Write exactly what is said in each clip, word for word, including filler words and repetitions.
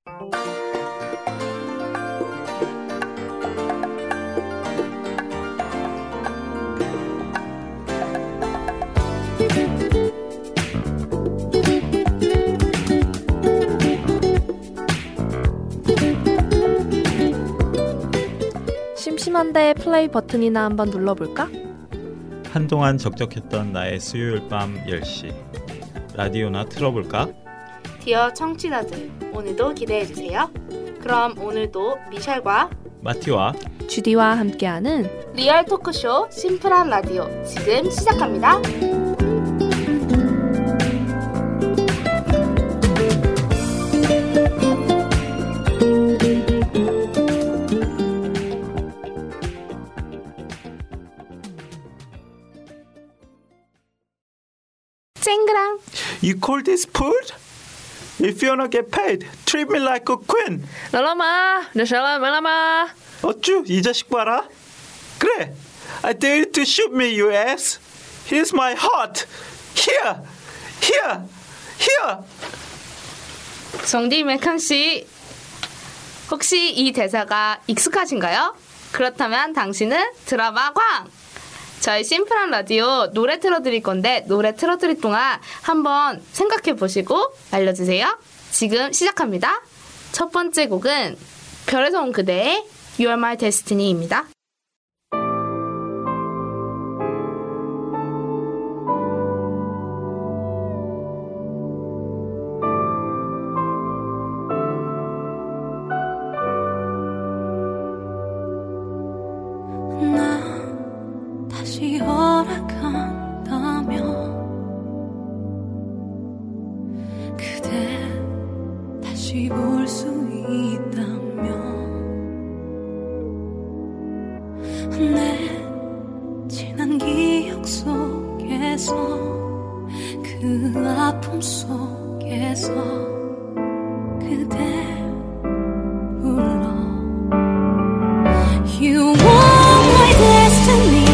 심심한데 플레이 버튼이나 한번 눌러볼까? 한동안 적적했던 나의 수요일 밤 열 시 라디오나 틀어볼까? 디어 청취자들, 오늘도 기대해주세요. 그럼 오늘도 미셸과 마티와 주디와 함께하는 리얼 토크쇼 심플한 라디오 지금 시작합니다. 쨍그랑 You call this food? If you wanna get paid, treat me like a queen. 랄라마, 르샬라 말라마. 어쭈 이 자식 봐라. 그래, I dare you to shoot me, you ass. Here's my heart. Here, here, here. 정디 맥캉씨, 혹시 이 대사가 익숙하신가요? 그렇다면 당신은 드라마 광! 저희 심플한 라디오 노래 틀어드릴 건데 노래 틀어드릴 동안 한번 생각해보시고 알려주세요. 지금 시작합니다. 첫 번째 곡은 별에서 온 그대의 You are my destiny입니다. 다시 허락한다면 그대 다시 볼 수 있다면 내 지난 기억 속에서 그 아픔 속에서 그대 불러 You are my destiny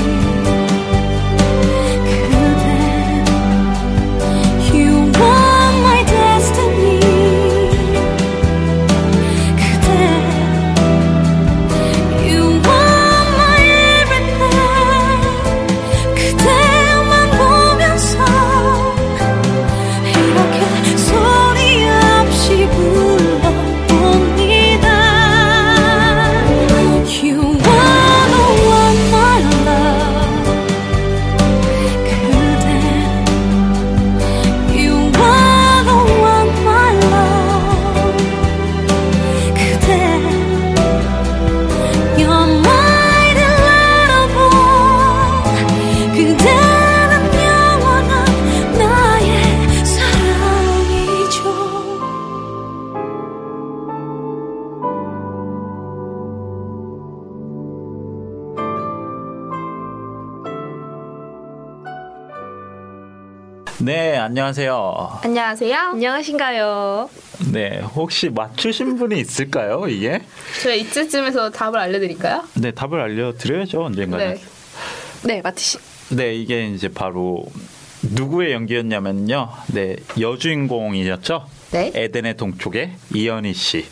네, 안녕하세요. 안녕하세요. 안녕하신가요? 네, 혹시 맞추신 분이 있을까요, 이게? 제가 이쯤에서 답을 알려드릴까요? 네, 답을 알려드려야죠, 언젠가는. 네. 네, 마티씨. 네, 이게 이제 바로 누구의 연기였냐면요. 네, 여주인공이었죠. 네. 에덴의 동쪽의 이현희 씨의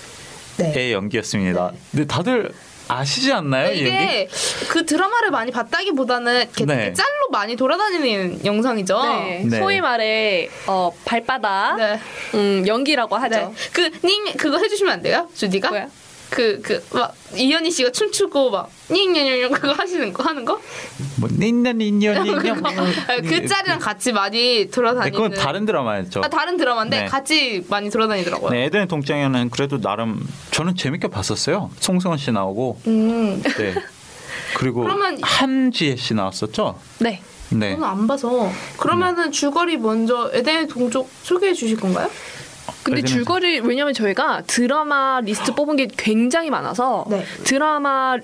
네. 연기였습니다. 네. 근데 다들 아시지 않나요? 이 이게 연기? 그 드라마를 많이 봤다기보다는 이렇게 네. 짤로 많이 돌아다니는 영상이죠. 네. 네. 소위 말해 어, 발바닥 네. 음, 연기라고 하죠. 네. 그 님 그거 해주시면 안 돼요, 주디가? 뭐야? 그 그 막 이현희 씨가 춤추고 막 닝닝닝 그거 하시는 거 하는 거? 뭐 닌년 닌년 닌년. 그 짤이랑 같이 많이 네, 돌아다니는. 그건 다른 드라마였죠. 아, 다른 드라마인데 네. 같이 많이 돌아다니더라고요. 네, 에덴의 동쪽에는 그래도 나름 저는 재밌게 봤었어요. 송승헌 씨 나오고. 음. 네. 그리고 그러면- 한지혜 씨 나왔었죠. 네. 네. 저는 안 봐서. 그러면은 줄거리 먼저 에덴의 동쪽 소개해 주실 건가요? 근데 에덴의 줄거리 왜냐면 저희가 드라마 리스트 뽑은 게 굉장히 많아서 네. 드라마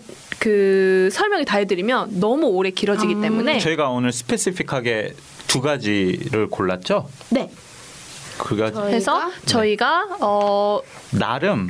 그 설명이 다 해드리면 너무 오래 길어지기 음. 때문에 저희가 오늘 스페시픽하게 두 가지를 골랐죠. 네. 그 가지 저희가- 해서 저희가 어 나름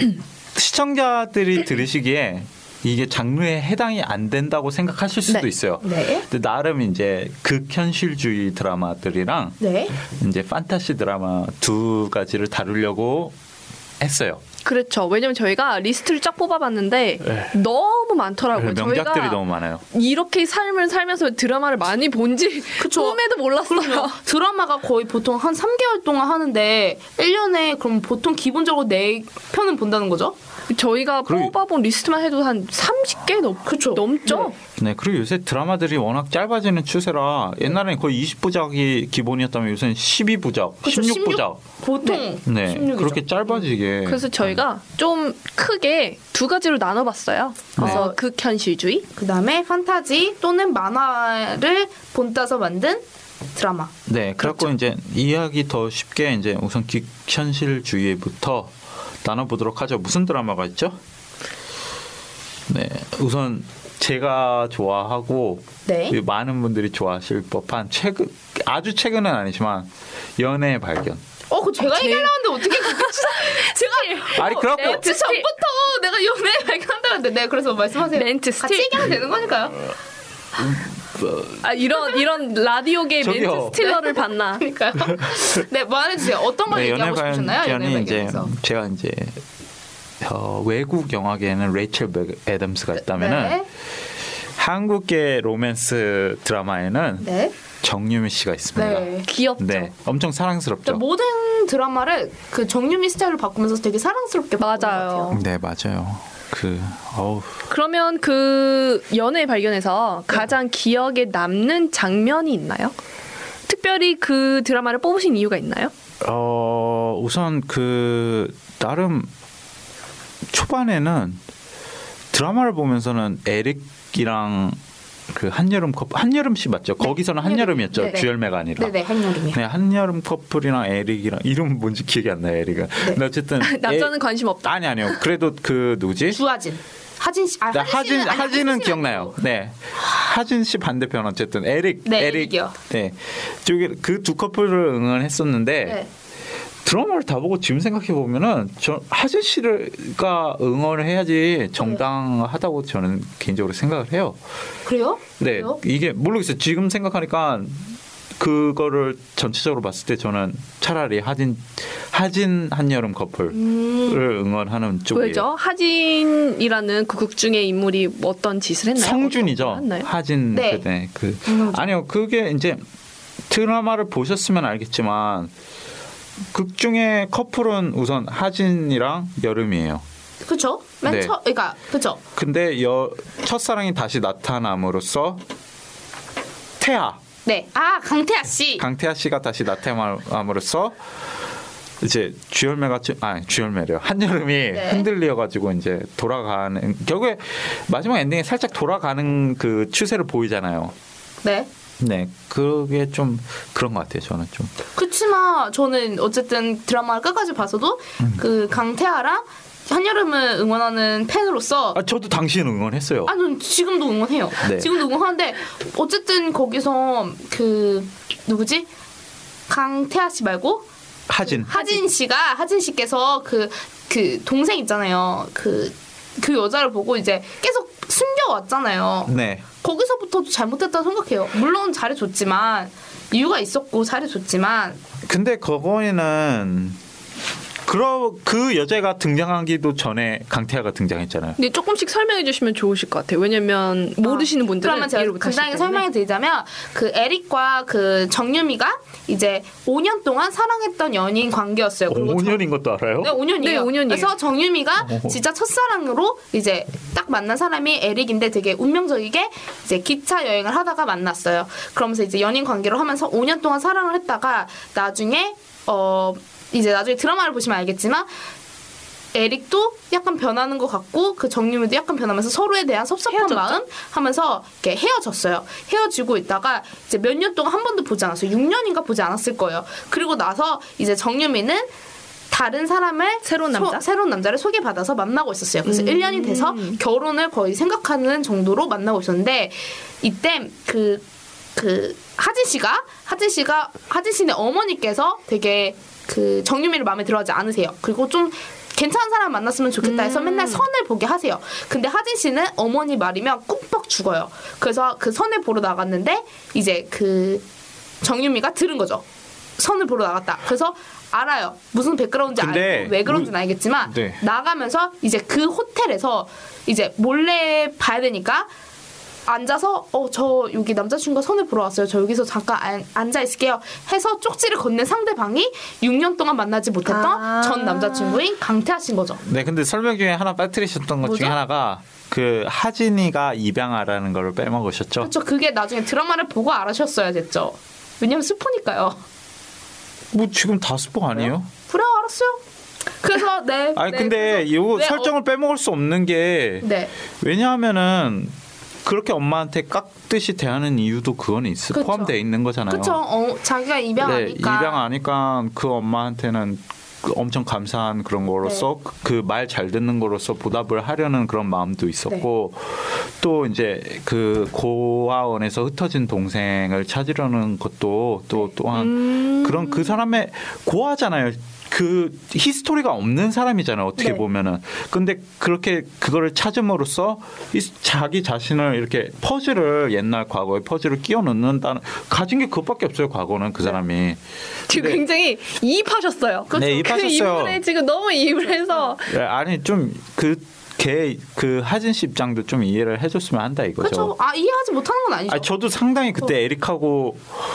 시청자들이 들으시기에 이게 장르에 해당이 안 된다고 생각하실 수도 네. 있어요. 네. 근데 나름 이제 극현실주의 드라마들이랑 네. 이제 판타시 드라마 두 가지를 다루려고 했어요. 그렇죠. 왜냐면 저희가 리스트를 쫙 뽑아봤는데 네. 너무 많더라고요. 네, 명작들이 저희가 너무 많아요. 이렇게 삶을 살면서 드라마를 많이 본지 꿈에도 몰랐어요. 그럼요. 드라마가 거의 보통 한 삼 개월 동안 하는데 일 년에 그럼 보통 기본적으로 네 편은 본다는 거죠? 저희가 그리고- 뽑아본 리스트만 해도 한 삼십 개 넘, 그쵸. 넘죠? 네, 그리고 요새 드라마들이 워낙 짧아지는 추세라 옛날에는 거의 이십 부작이 기본이었다면 요새는 십이 부작, 그쵸, 십육 부작. 보통 네, 십육이죠. 그렇게 짧아지게. 그래서 저희가 좀 크게 두 가지로 나눠봤어요. 그래서 네. 극현실주의, 그다음에 판타지 또는 만화를 본따서 만든 드라마. 네, 그래갖고 이제 이야기 더 쉽게 이제 우선 극현실주의부터 나눠보도록 하죠. 무슨 드라마가 있죠? 네, 우선 제가 좋아하고 네. 많은 분들이 좋아하실 법한 최근 아주 최근은 아니지만 연애의 발견. 어, 그 제가 제- 얘기하려는데 어떻게 그렇게 제가 아니 그래갖고 멘트 전부터 내가 연애 발견한다는데 네 그래서 말씀하세요. 멘트 같이 스틸. 얘기하면 되는 거니까요. 아, 이런 이런 라디오계 저기요. 멘트 스틸러를 봤나? 그러니까요. 네, 말해주세요. 어떤 걸 네, 연애 얘기하고 싶으셨나요? 연애 발견이 이제 발견에서. 제가 이제 어, 외국 영화계에는 레이첼 애덤스가 있다면은 네. 한국계 로맨스 드라마에는 네. 정유미 씨가 있습니다. 네. 귀엽죠. 네, 엄청 사랑스럽죠. 그러니까 모든 드라마를 그 정유미 스타일로 바꾸면서 되게 사랑스럽게 바꾼 것 맞아요. 같아요. 네, 맞아요. 그 어우 그러면 그 연애 발견에서 가장 기억에 남는 장면이 있나요? 특별히 그 드라마를 뽑으신 이유가 있나요? 어 우선 그 나름 초반에는 드라마를 보면서는 에릭이랑 그 한여름 커플 한여름 씨 맞죠? 네, 거기서는 한여름. 한여름이었죠. 네네. 주열매가 아니라. 네네 한여름이요. 네, 한여름 커플이랑 에릭이랑 이름 뭔지 기억이 안 나요. 에릭은. 근데 어쨌든 남자는 에- 관심 없다. 아니 아니요. 그래도 그 누구지? 주하진. 하진 씨. 아, 네, 하진 하진 씨는 아니, 하진은 하진 씨는 기억나요. 아니고. 네, 하진 씨 반대편 어쨌든 에릭, 네, 에릭, 에릭이요. 네, 저기 그 두 커플을 응원했었는데 네. 드라마를 다 보고 지금 생각해 보면은 저 하진 씨가 응원을 해야지 정당하다고 저는 개인적으로 생각을 해요. 그래요? 네, 그래요? 이게 모르겠어요. 지금 생각하니까 그거를 전체적으로 봤을 때 저는 차라리 하진 하진 한여름 커플을 음. 응원하는 쪽이에요. 왜죠? 하진이라는 그 극 중에 인물이 어떤 짓을 했나요? 성준이죠. 어떤 걸 했나요? 하진 네. 그네 그 음. 아니요 그게 이제 드라마를 보셨으면 알겠지만 극 중에 커플은 우선 하진이랑 여름이에요. 그쵸? 맨 네. 처, 그러니까 그쵸? 근데 여, 첫사랑이 다시 나타남으로써 태아 네. 아 강태아 씨. 강태아 씨가 다시 나타남으로써 이제 주열매가 아 주열매래요. 한여름이 네. 흔들려 가지고 이제 돌아가는 결국에 마지막 엔딩에 살짝 돌아가는 그 추세를 보이잖아요. 네. 네, 그게 좀 그런 것 같아요. 저는 좀. 그치만 저는 어쨌든 드라마를 끝까지 봐서도 음. 그 강태아랑 한여름을 응원하는 팬으로서 아, 저도 당신 응원했어요. 아, 전 지금도 응원해요. 네. 지금도 응원하는데 어쨌든 거기서 그 누구지? 강태아 씨 말고 하진. 하진 씨가 하진 씨께서 그 그 동생 있잖아요. 그 그 여자를 보고 이제 계속 숨겨왔잖아요. 네. 거기서부터도 잘못했다고 생각해요. 물론 잘해줬지만 이유가 있었고 잘해줬지만 근데 그거에는 그러 그 여자가 등장하기도 전에 강태아가 등장했잖아요. 근데 조금씩 설명해 주시면 좋으실 것 같아요. 왜냐면 모르시는 분들은 그러면 제가 이해를 못하시기 간단하게 때문에. 설명해 드리자면 그 에릭과 그 정유미가 이제 오 년 동안 사랑했던 연인 관계였어요. 그리고 오 년인 것도 알아요? 네, 오 년이에요. 네, 오 년이에요. 그래서 정유미가 오. 진짜 첫사랑으로 이제 딱 만난 사람이 에릭인데 되게 운명적이게 이제 기차 여행을 하다가 만났어요. 그러면서 이제 연인 관계로 하면서 오 년 동안 사랑을 했다가 나중에 어 이제 나중에 드라마를 보시면 알겠지만 에릭도 약간 변하는 것 같고 그 정유미도 약간 변하면서 서로에 대한 섭섭한 헤어졌죠? 마음 하면서 이렇게 헤어졌어요. 헤어지고 있다가 이제 몇 년 동안 한 번도 보지 않았어요. 육 년인가 보지 않았을 거예요. 그리고 나서 이제 정유미는 다른 사람을 새로운 남자? 소, 새로운 남자를 소개받아서 만나고 있었어요. 그래서 음. 일 년이 돼서 결혼을 거의 생각하는 정도로 만나고 있었는데 이때 그, 그 하진 씨가 하진 씨가 하진 씨네 어머니께서 되게 그 정유미를 마음에 들어하지 않으세요. 그리고 좀 괜찮은 사람 만났으면 좋겠다 해서 음. 맨날 선을 보게 하세요. 근데 하진 씨는 어머니 말이면 꾹뻑 죽어요. 그래서 그 선을 보러 나갔는데 이제 그 정유미가 들은 거죠. 선을 보러 나갔다. 그래서 알아요. 무슨 백그라운드인지 근데 알고 왜 그런지는 우- 알겠지만 네. 나가면서 이제 그 호텔에서 이제 몰래 봐야 되니까 앉아서 어 저 여기 남자친구가 손을 보러 왔어요. 저 여기서 잠깐 안, 앉아 있을게요. 해서 쪽지를 건넨 상대방이 육 년 동안 만나지 못했던 아. 전 남자친구인 강태하 씨인 거죠. 네, 근데 설명 중에 하나 빠뜨리셨던 것 뭐죠? 중에 하나가 그 하진이가 입양아라는 걸 빼먹으셨죠. 그렇죠. 그게 나중에 드라마를 보고 알아셨어야 됐죠. 왜냐면 스포니까요. 뭐 지금 다 스포 아니에요? 그래 알았어요. 그래서 네. 아니 네, 근데 그래서 요 왜 설정을 빼먹을 수 없는 게 어, 네. 왜냐하면은 그렇게 엄마한테 깍듯이 대하는 이유도 그거는 있어 그쵸. 포함되어 있는 거잖아요. 그렇죠. 어, 자기가 네, 입양하니까. 입양하니까 그 엄마한테는 그 엄청 감사한 그런 거로서 네. 그 말 잘 듣는 거로서 보답을 하려는 그런 마음도 있었고 네. 또 이제 그 고아원에서 흩어진 동생을 찾으려는 것도 또 또한 음. 그런 그 사람의 고아잖아요. 그 히스토리가 없는 사람이잖아요. 어떻게 네. 보면은. 근데 그렇게 그거를 찾음으로써 이 자기 자신을 이렇게 퍼즐을 옛날 과거의 퍼즐을 끼워 넣는다는 가진 게 그것밖에 없어요. 과거는 그 사람이. 지금 근데- 굉장히 이입하셨어요. 네, 그 이입하셨어요. 인물에 지금 너무 이입을 해서 네, 아니 좀 그 걔 그 하진 씨 입장도 좀 이해를 해줬으면 한다 이거죠. 그렇죠. 아 이해하지 못하는 건 아니죠. 아 저도 상당히 그때 에릭하고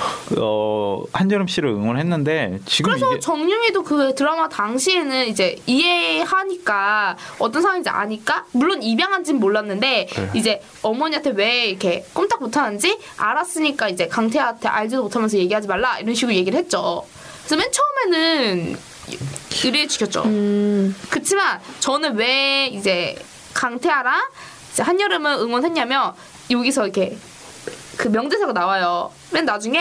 어 한여름 씨를 응원했는데 지금 그래서 이게 정유미도 그 드라마 당시에는 이제 이해하니까 어떤 상황인지 아니까 물론 입양한지는 몰랐는데 네. 이제 어머니한테 왜 이렇게 꼼짝 못하는지 알았으니까 이제 강태한테 알지도 못하면서 얘기하지 말라 이런 식으로 얘기를 했죠. 그래서 맨 처음에는 의리에 지켰죠. 음. 그치만 저는 왜 이제 강태아랑 이제 한여름을 응원했냐면 여기서 이렇게 그 명대사가 나와요. 맨 나중에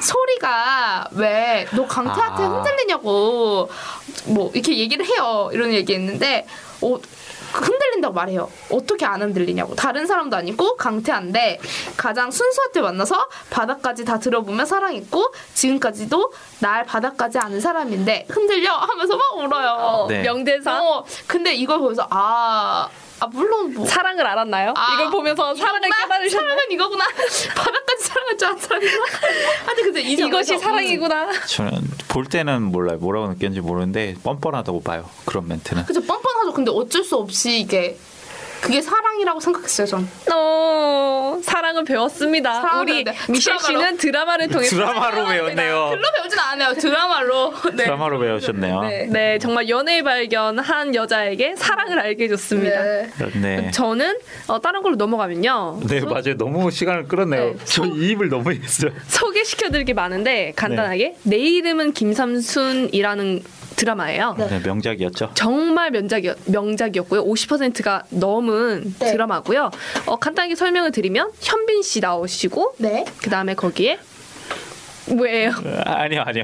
소리가 왜 너 강태한테 아. 흔들리냐고 뭐 이렇게 얘기를 해요. 이런 얘기했는데 어, 흔들린다고 말해요. 어떻게 안 흔들리냐고. 다른 사람도 아니고 강태한데 가장 순수할 때 만나서 바닥까지 다 들어보며 사랑했고 지금까지도 날 바닥까지 아는 사람인데 흔들려 하면서 막 울어요. 어, 네. 명대사 어, 근데 이걸 보면서 아, 아 물론 뭐 사랑을 알았나요? 아, 이걸 보면서 사랑을 이거구나? 깨달으셨나요? 사랑은 이거구나. 바닥까지 사랑할 줄 아는 사람이구나. 하여튼 근데 이 이것이 장면에서, 사랑이구나. 저는 볼 때는 몰라요. 뭐라고 느꼈는지 모르는데 뻔뻔하다고 봐요. 그런 멘트는. 그죠 뻔뻔하죠. 근데 어쩔 수 없이 이게 그게 사랑이라고 생각했어요 전. 어, 사랑을 배웠습니다. 사랑을 우리 배웠네. 미셸 드라마로. 씨는 드라마를 통해 드라마로 배웠네요. 글로 배우진 않아요. 드라마로. 네. 드라마로 배우셨네요. 네. 네, 정말 연애 발견한 여자에게 사랑을 알게 해줬습니다. 네. 네. 저는 어, 다른 걸로 넘어가면요. 네 맞아요. 너무 시간을 끌었네요. 네. 저 이입을 너무 했어요. 소개시켜드릴 게 많은데 간단하게 내 이름은 김삼순이라는 드라마예요. 네. 네, 명작이었죠. 정말 명작이었, 명작이었고요. 오십 퍼센트가 넘은 네. 드라마고요. 어, 간단하게 설명을 드리면 현빈 씨 나오시고 네. 그 다음에 거기에 뭐예요? 아니요 아니요.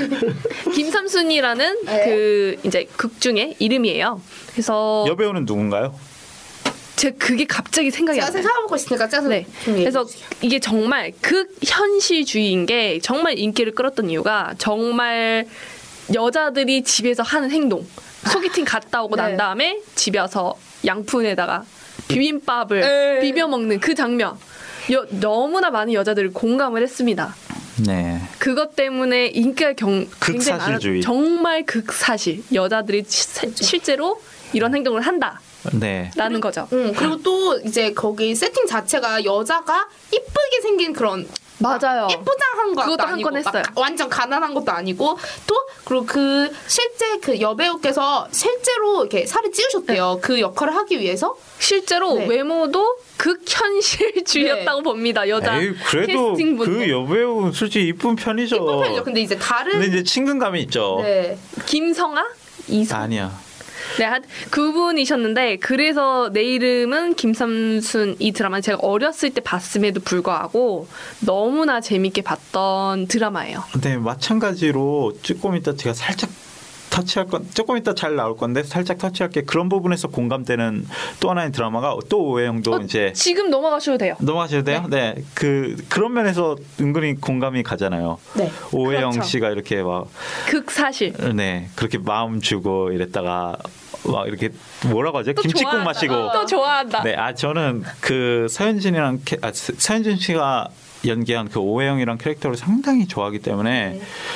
김삼순이라는 네. 그 이제 극 중에 이름이에요. 그래서 여배우는 누군가요? 제 그게 갑자기 생각이 제가 안 나요. 생각해보고 있으니까 제가 네. 좀 얘기해 그래서 주세요. 이게 정말 극현실주의인 게 정말 인기를 끌었던 이유가 정말 여자들이 집에서 하는 행동. 소개팅 갔다 오고 네. 난 다음에 집에 와서 양푼에다가 비빔밥을 에이. 비벼 먹는 그 장면. 여, 너무나 많은 여자들이 공감을 했습니다. 네. 그것 때문에 인기가 경, 굉장히 극사실주의. 많았- 정말 극사실. 여자들이 시- 실제로 이런 행동을 한다. 네. 라는 거죠. 응, 그리고 또 이제 거기 세팅 자체가 여자가 이쁘게 생긴 그런 맞아요. 예쁘장한 것도 그것도 한 아니고 건 했어요. 막 완전 가난한 것도 아니고 또 그리고 그 실제 그 여배우께서 실제로 이렇게 살을 찌우셨대요. 그 역할을 하기 위해서. 실제로 네. 외모도 극현실주의였다고 봅니다. 여자 에이, 그래도 캐스팅분들. 그 여배우 솔직히 이쁜 편이죠. 이쁜 편이죠. 근데 이제 다른 근데 이제 친근감이 있죠. 네. 김성아? 이성? 아니야. 네, 한 그분이셨는데 그래서 내 이름은 김삼순 이 드라마는 제가 어렸을 때 봤음에도 불구하고 너무나 재밌게 봤던 드라마예요. 근데 마찬가지로 조금 이따 제가 살짝 터치할 건 조금 이따 잘 나올 건데 살짝 터치할게. 그런 부분에서 공감되는 또 하나의 드라마가 또 오해영도 어, 이제 지금 넘어가셔도 돼요. 넘어가셔도 돼요? 네. 그 그런 면에서 은근히 공감이 가잖아요. 네. 오해영 그렇죠. 씨가 이렇게 막 극사실. 네, 그렇게 마음 주고 이랬다가 막 이렇게 뭐라고 하죠? 또 김치국 좋아한다. 마시고. 또 좋아한다. 네, 아 저는 그 서현진이랑 캐, 아, 서- 서현진 씨가 연기한 그 오해영이랑 캐릭터를 상당히 좋아하기 때문에 네.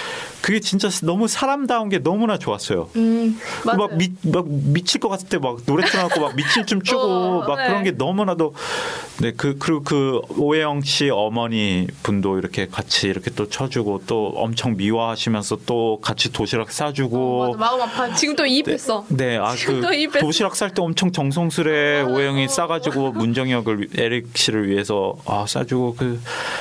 그게 진짜 너무 사람다운 게 너무나 좋았어요. 음, 맞아요. 막, 미, 막 미칠 것 같을 때 막 노래 틀어놓고 막 미칠 춤 추고 어, 막 네. 그런 게 너무나도 네, 그 그리고 그 오해영 씨 어머니 분도 이렇게 같이 이렇게 또 쳐주고 또 엄청 미워하시면서 또 같이 도시락 싸주고 어, 맞아. 마음 아파. 지금 또 이입했어. 네, 아 그 또 입에 도시락 쌀 때 엄청 정성스레 오해영이 싸가지고 문정혁을 에릭 씨를 위해서 아 싸주고 그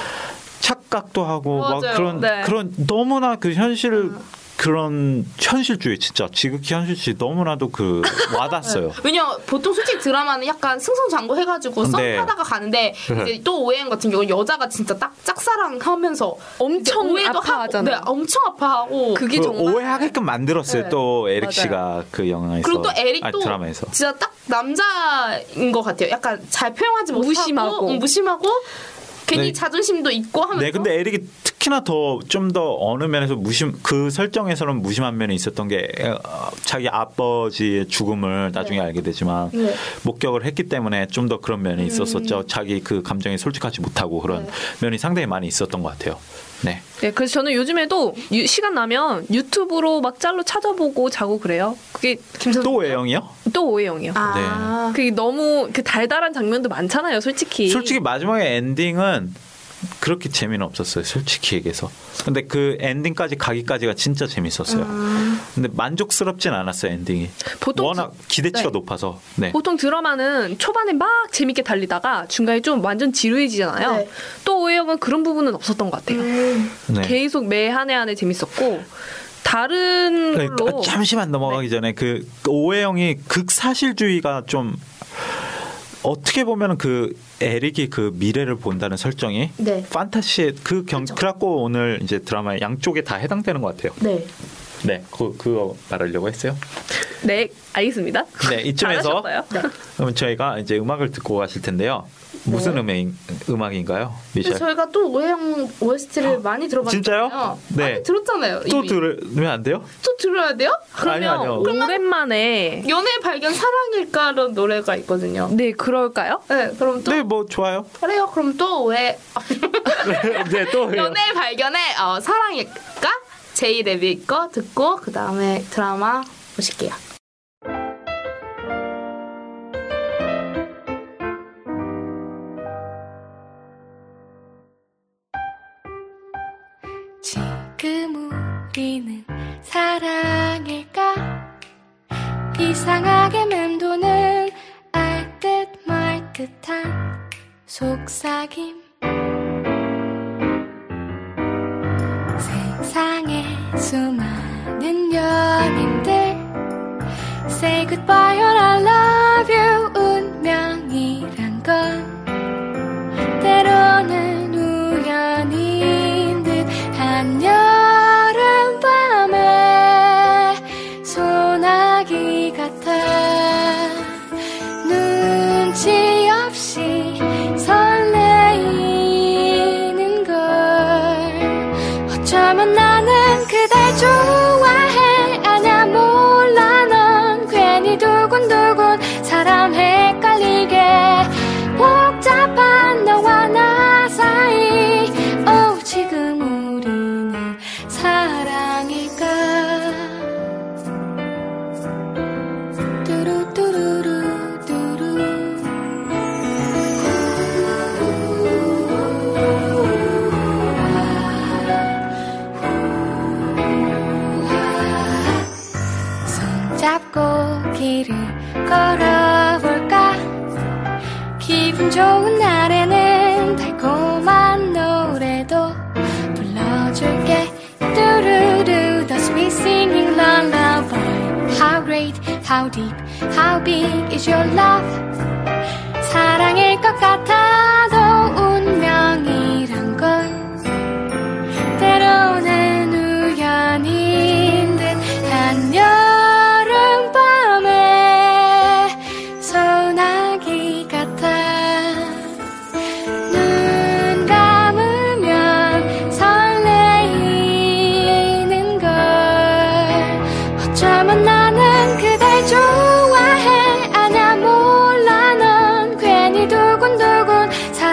착각도 하고 막 맞아요. 그런 네. 그런 너무나 그 현실 그런 현실주의 진짜 지극히 현실주의 너무나도 그 와닿았어요. 왜냐 보통 솔직히 드라마는 약간 승승장구 해가지고 네. 썸타다가 가는데 이제 또 오해영 같은 경우 여자가 진짜 딱 짝사랑하면서 엄청 이제 오해도 아파하잖아요. 하고, 네, 엄청 아파하고 그게 그 정말 오해하게끔 만들었어요. 네. 또 에릭 맞아요. 씨가 그 영화에서 그리고 또 에릭도 아니, 드라마에서 진짜 딱 남자인 것 같아요. 약간 잘 표현하지 못하고 무심하고. 응, 무심하고 괜히 네. 자존심도 있고 하면서 네, 근데 에릭이 특히나 더 좀 더 어느 면에서 무심 그 설정에서는 무심한 면이 있었던 게 어, 자기 아버지의 죽음을 나중에 네. 알게 되지만 네. 목격을 했기 때문에 좀 더 그런 면이 있었었죠. 자기 그 감정에 솔직하지 못하고 그런 네. 면이 상당히 많이 있었던 것 같아요. 네. 네, 그래서 저는 요즘에도 유- 시간 나면 유튜브로 막 짤로 찾아보고 자고 그래요. 그게 김선 또 외형이요? 또 오해영이요. 아, 그게 너무 그 달달한 장면도 많잖아요, 솔직히. 솔직히 마지막에 엔딩은 그렇게 재미는 없었어요. 솔직히 얘기해서. 근데 그 엔딩까지 가기까지가 진짜 재밌었어요. 근데 만족스럽진 않았어요, 엔딩이. 보통 워낙 기대치가 네. 높아서. 네. 보통 드라마는 초반에 막 재밌게 달리다가 중간에 좀 완전 지루해지잖아요. 네. 또 오해영은 그런 부분은 없었던 것 같아요. 음. 네. 계속 매 한 해 한 해 재밌었고 다른 네, 걸로 잠시만 넘어가기 전에 그 오해영이 극사실주의가 좀 어떻게 보면은 그 에릭이 그 미래를 본다는 설정이 네. 판타시 그 경 그래갖고 오늘 이제 드라마 양쪽에 다 해당되는 것 같아요. 네. 네, 그 그거 말하려고 했어요. 네, 알겠습니다. 네, 이쯤에서 잘하셨어요. 네. 그럼 저희가 이제 음악을 듣고 가실 텐데요. 무슨 네. 음악 음악인가요, 근데 미셸? 저희가 또 오해영 오에스티를 많이 들어봤잖아요. 진짜요? 네. 많이 들었잖아요. 또 이미. 들으면 안 돼요? 또 들어야 돼요? 그러면 아니요, 아니요. 그러면 오랜만에 연애 발견 사랑일까라는 노래가 있거든요. 네, 그럴까요? 네, 그럼 또 네, 뭐 좋아요. 그래요. 그럼 또 왜 네, 또 해요. 연애 발견의 어, 사랑일까? 제이 레빗 거 듣고 그 다음에 드라마 보실게요. 지금 우리는 사랑일까? 이상하게 맴도는 알 듯 말 듯한 속삭임. 세상에 수많은 연인들 Say goodbye or I love you. 운명이란 건 때로는 우연인 듯 한여름 밤에 소나기 같아. 눈치 없이 설레이는 걸 어쩌면 나는 그댈 좋아해. 아냐 몰라 넌 괜히 두근두근 사람 헷갈리게 복잡한 너와 나 사이. 오 지금 우리는 사랑일까? 뚜루뚜루루 뚜루. 손잡고 길을 걸어볼까? 기분 좋은 날에는 달콤한 노래도 불러줄게. 뚜루루 the sweet singing lullaby. How great, how deep, how big is your love? 사랑일 것 같아도 운명이란 건 때로는 우연인 듯 한여름 밤에 소나기 같아. 눈 감으면 설레이는 걸 어쩌면 나는 그댈 좋아해. 아냐 몰라 넌 괜히 두근두근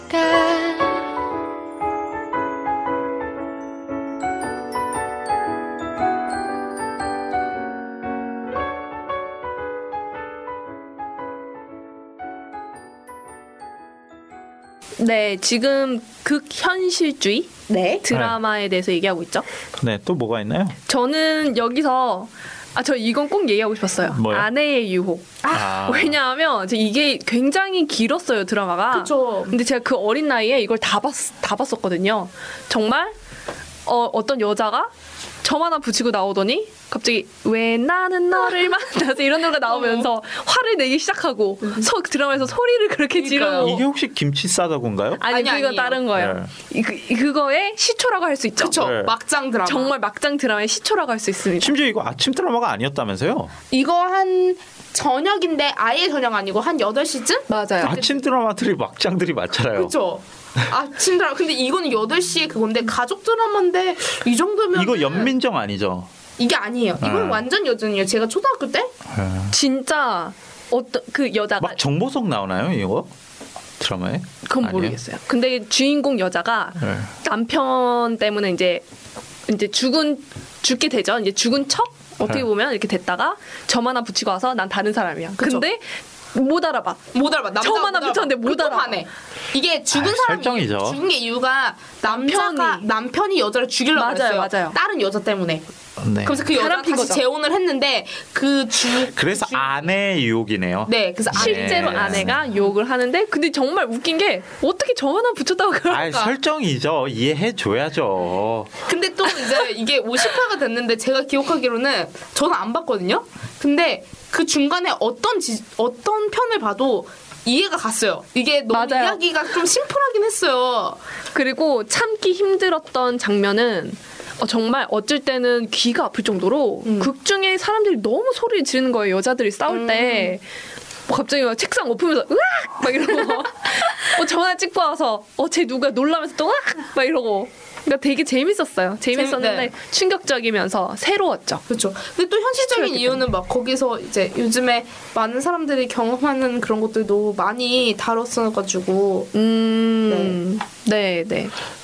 네, 지금 극현실주의 네. 드라마에 대해서 얘기하고 있죠. 네, 또 뭐가 있나요? 저는 여기서 아, 저 이건 꼭 얘기하고 싶었어요. 뭐요? 아내의 유혹. 아. 왜냐하면 이게 굉장히 길었어요, 드라마가. 그쵸. 근데 제가 그 어린 나이에 이걸 다, 봤, 다 봤었거든요. 정말 어, 어떤 여자가 점 하나 붙이고 나오더니 갑자기 왜 나는 너를 만나서 이런 노래가 나오면서 화를 내기 시작하고 서 드라마에서 소리를 그렇게 지르고 이게 혹시 김치 싸다고인가요? 아니, 아니, 그건 아니에요. 다른 거예요. 이, 그, 그거의 시초라고 할 수 있죠. 그쵸. 네. 막장 드라마. 정말 막장 드라마의 시초라고 할 수 있습니다. 심지어 이거 아침 드라마가 아니었다면서요? 이거 한 저녁인데 아예 저녁 아니고 한 여덟 시쯤? 맞아요. 아침 드라마들이 막장들이 많잖아요. 그쵸. 아침 드라마. 근데 이거는 여덟 시에 그건데 가족 드라마인데 이 정도면 이거 연민정 아니죠? 이게 아니에요. 이건 네. 완전 여전이에요. 제가 초등학교 때 진짜 어떤 그 여자가 막 정보석 나오나요 이거 드라마에? 그건 아니에요? 모르겠어요. 근데 주인공 여자가 네. 남편 때문에 이제 이제 죽은 죽게 되죠. 이제 죽은 척 어떻게 네. 보면 이렇게 됐다가 점 하나 붙이고 와서 난 다른 사람이야. 그쵸. 근데 못 알아봐. 못 알아봐. 남자가 처음 하나 못 알아봐. 붙였는데 못 그것도 알아봐. 반해. 이게 죽은 아, 사람이 설정이죠. 죽은 게 이유가 남자가 남편이. 남편이 여자를 죽이려고 맞아요, 했어요. 맞아요. 다른 여자 때문에. 네. 그래서 그 여자 바람핀 다시 거죠. 재혼을 했는데 그 주. 그래서 주- 아내의 유혹이네요. 네, 그래서 아내. 실제로 네. 아내가 욕을 하는데 근데 정말 웃긴 게 어떻게 점 하나 붙였다고 아, 그럴까? 설정이죠. 이해해 줘야죠. 근데 또 이제 이게 오십 화가 됐는데 제가 기억하기로는 저는 안 봤거든요. 근데 그 중간에 어떤 지, 어떤 편을 봐도 이해가 갔어요. 이게 너무 맞아요. 이야기가 좀 심플하긴 했어요. 그리고 참기 힘들었던 장면은 어, 정말 어쩔 때는 귀가 아플 정도로 음. 극 중에 사람들이 너무 소리를 지르는 거예요. 여자들이 싸울 때. 뭐 갑자기 막 책상 엎으면서 으악! 막 이러고 어, 전화 찍고 와서 어, 쟤 누가 놀라면서 또 으악! 막 이러고 그러니까 되게 재밌었어요. 재밌었는데 네. 충격적이면서 새로웠죠. 그렇죠. 근데 또 현실적인 시초였기 이유는 막 거기서 이제 요즘에 많은 사람들이 경험하는 그런 것들도 많이 다뤘어가지고 음, 네, 네.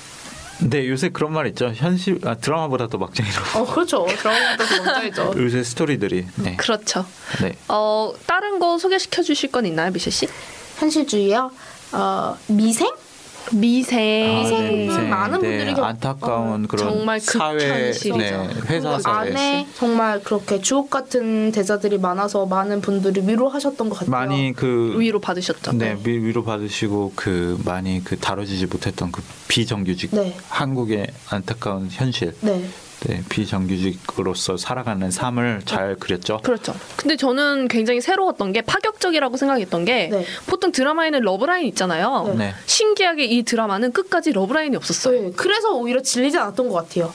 근데 요새 그런 말 있죠. 현실 아, 드라마보다 더 막장이라고. 어 그렇죠. 드라마보다 먼저이죠. 요새 스토리들이. 네. 그렇죠. 네. 어, 다른 거 소개시켜 주실 건 있나요, 미셸 씨? 현실주의요. 어 미생? 미생. 아, 미생은 네, 미생. 많은 네, 분들이 경- 안타까운 어, 그런 정말 사회, 극현실이죠. 네, 회사 그 사회. 안에 정말 그렇게 주옥 같은 대사들이 많아서 많은 분들이 위로하셨던 것 같아요. 많이 그 위로 받으셨죠. 네, 위- 위로 받으시고 그 많이 그 다뤄지지 못했던 그 비정규직 네. 한국의 안타까운 현실. 네. 네, 비정규직으로서 살아가는 삶을 잘 그렸죠. 그렇죠. 근데 저는 굉장히 새로웠던 게 파격적이라고 생각했던 게 네. 보통 드라마에는 러브라인 있잖아요. 네. 신기하게 이 드라마는 끝까지 러브라인이 없었어요. 네. 그래서 오히려 질리지 않았던 것 같아요.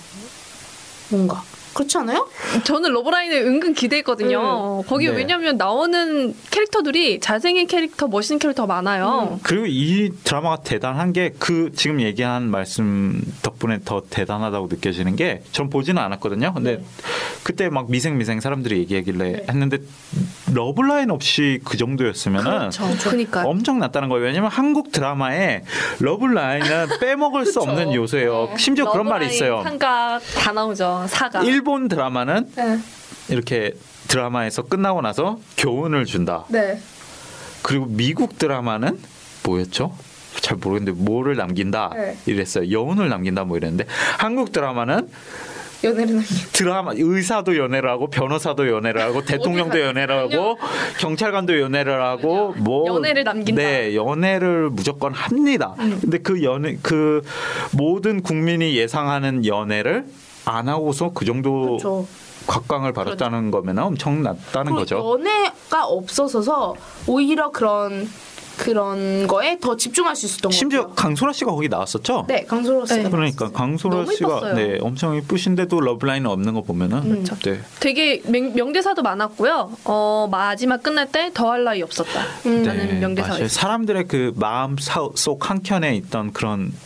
뭔가 그렇지 않아요? 저는 러브라인을 은근 기대했거든요. 거기 네. 왜냐하면 나오는 캐릭터들이 잘생긴 캐릭터, 멋있는 캐릭터 많아요. 그리고 이 드라마가 대단한 게 그 지금 얘기한 말씀 덕분에 더 대단하다고 느껴지는 게 전 보지는 않았거든요. 근데 네. 그때 막 미생미생 사람들이 얘기하길래 네. 했는데 러블라인 없이 그 정도였으면은 그렇죠. 그러니까 엄청났다는 거예요. 왜냐면 한국 드라마에 러블라인은 빼먹을 수 없는 요소예요. 네. 심지어 그런 말이 있어요. 상가 다 나오죠. 사가. 일본 드라마는 네. 이렇게 드라마에서 끝나고 나서 교훈을 준다. 네. 그리고 미국 드라마는 뭐였죠? 잘 모르겠는데 뭐를 남긴다 네. 이랬어요. 여운을 남긴다 뭐 이랬는데 한국 드라마는 연애를 남긴. 드라마 의사도 연애를 하고 변호사도 연애를 하고 대통령도 연애를 하고 경찰관도 연애를 하고 뭐 연애를 남긴다. 네, 연애를 무조건 합니다. 근데 그 연애 그 모든 국민이 예상하는 연애를 안 하고서 그 정도 그렇죠. 각광을 받았다는 거면 엄청났다는 그리고 거죠. 연애가 없어서서 오히려 그런 그런 거에 더 집중할 수 있었던 것 심지어 같아요. 강소라 씨가 거기 나왔었죠. 네, 강소라 씨가 네. 그러니까 강소라 너무 씨가 이뻤어요. 네, 엄청 이쁘신데도 러브라인 없는 거 보면은 음. 네. 되게 명, 명대사도 많았고요. 어, 마지막 끝날 때 더할 나위 없었다. 음. 라는 명대사가 맞아요. 있어요. 사람들의 그 마음 속 한켠에 있던 그런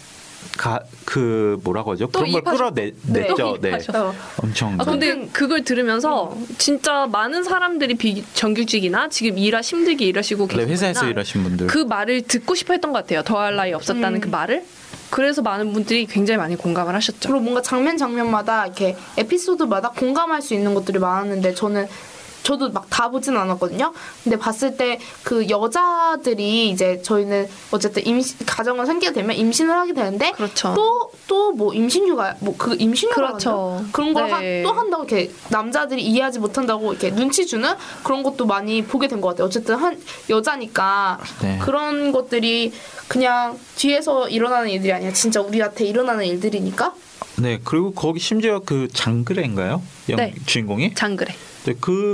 가, 그 뭐라고 하죠? 또 그런 걸 이입하셨- 끌어냈죠. 네. 네. 이입하셨- 엄청. 아, 근데 그걸 들으면서 진짜 많은 사람들이 비정규직이나 지금 일하 힘들게 일하시고 네, 계시구나. 회사에서 일하신 분들. 그 말을 듣고 싶어 했던 것 같아요. 더할 나위 없었다는 음. 그 말을. 그래서 많은 분들이 굉장히 많이 공감을 하셨죠. 그리고 뭔가 장면 장면마다 이렇게 에피소드마다 공감할 수 있는 것들이 많았는데 저는 저도 막 다 보진 않았거든요. 근데 봤을 때 그 여자들이 이제 저희는 어쨌든 임신 가정을 생기게 되면 임신을 하게 되는데 그렇죠. 또 또 뭐 임신휴가 뭐 그 임신휴가 그렇죠. 그런 걸 네. 또 한다고 이렇게 남자들이 이해하지 못한다고 이렇게 눈치 주는 그런 것도 많이 보게 된 것 같아요. 어쨌든 한 여자니까 네. 그런 것들이 그냥 뒤에서 일어나는 일들이 아니라 진짜 우리한테 일어나는 일들이니까. 네, 그리고 거기 심지어 그 장그래인가요? 영, 네. 주인공이? 장그래. 네,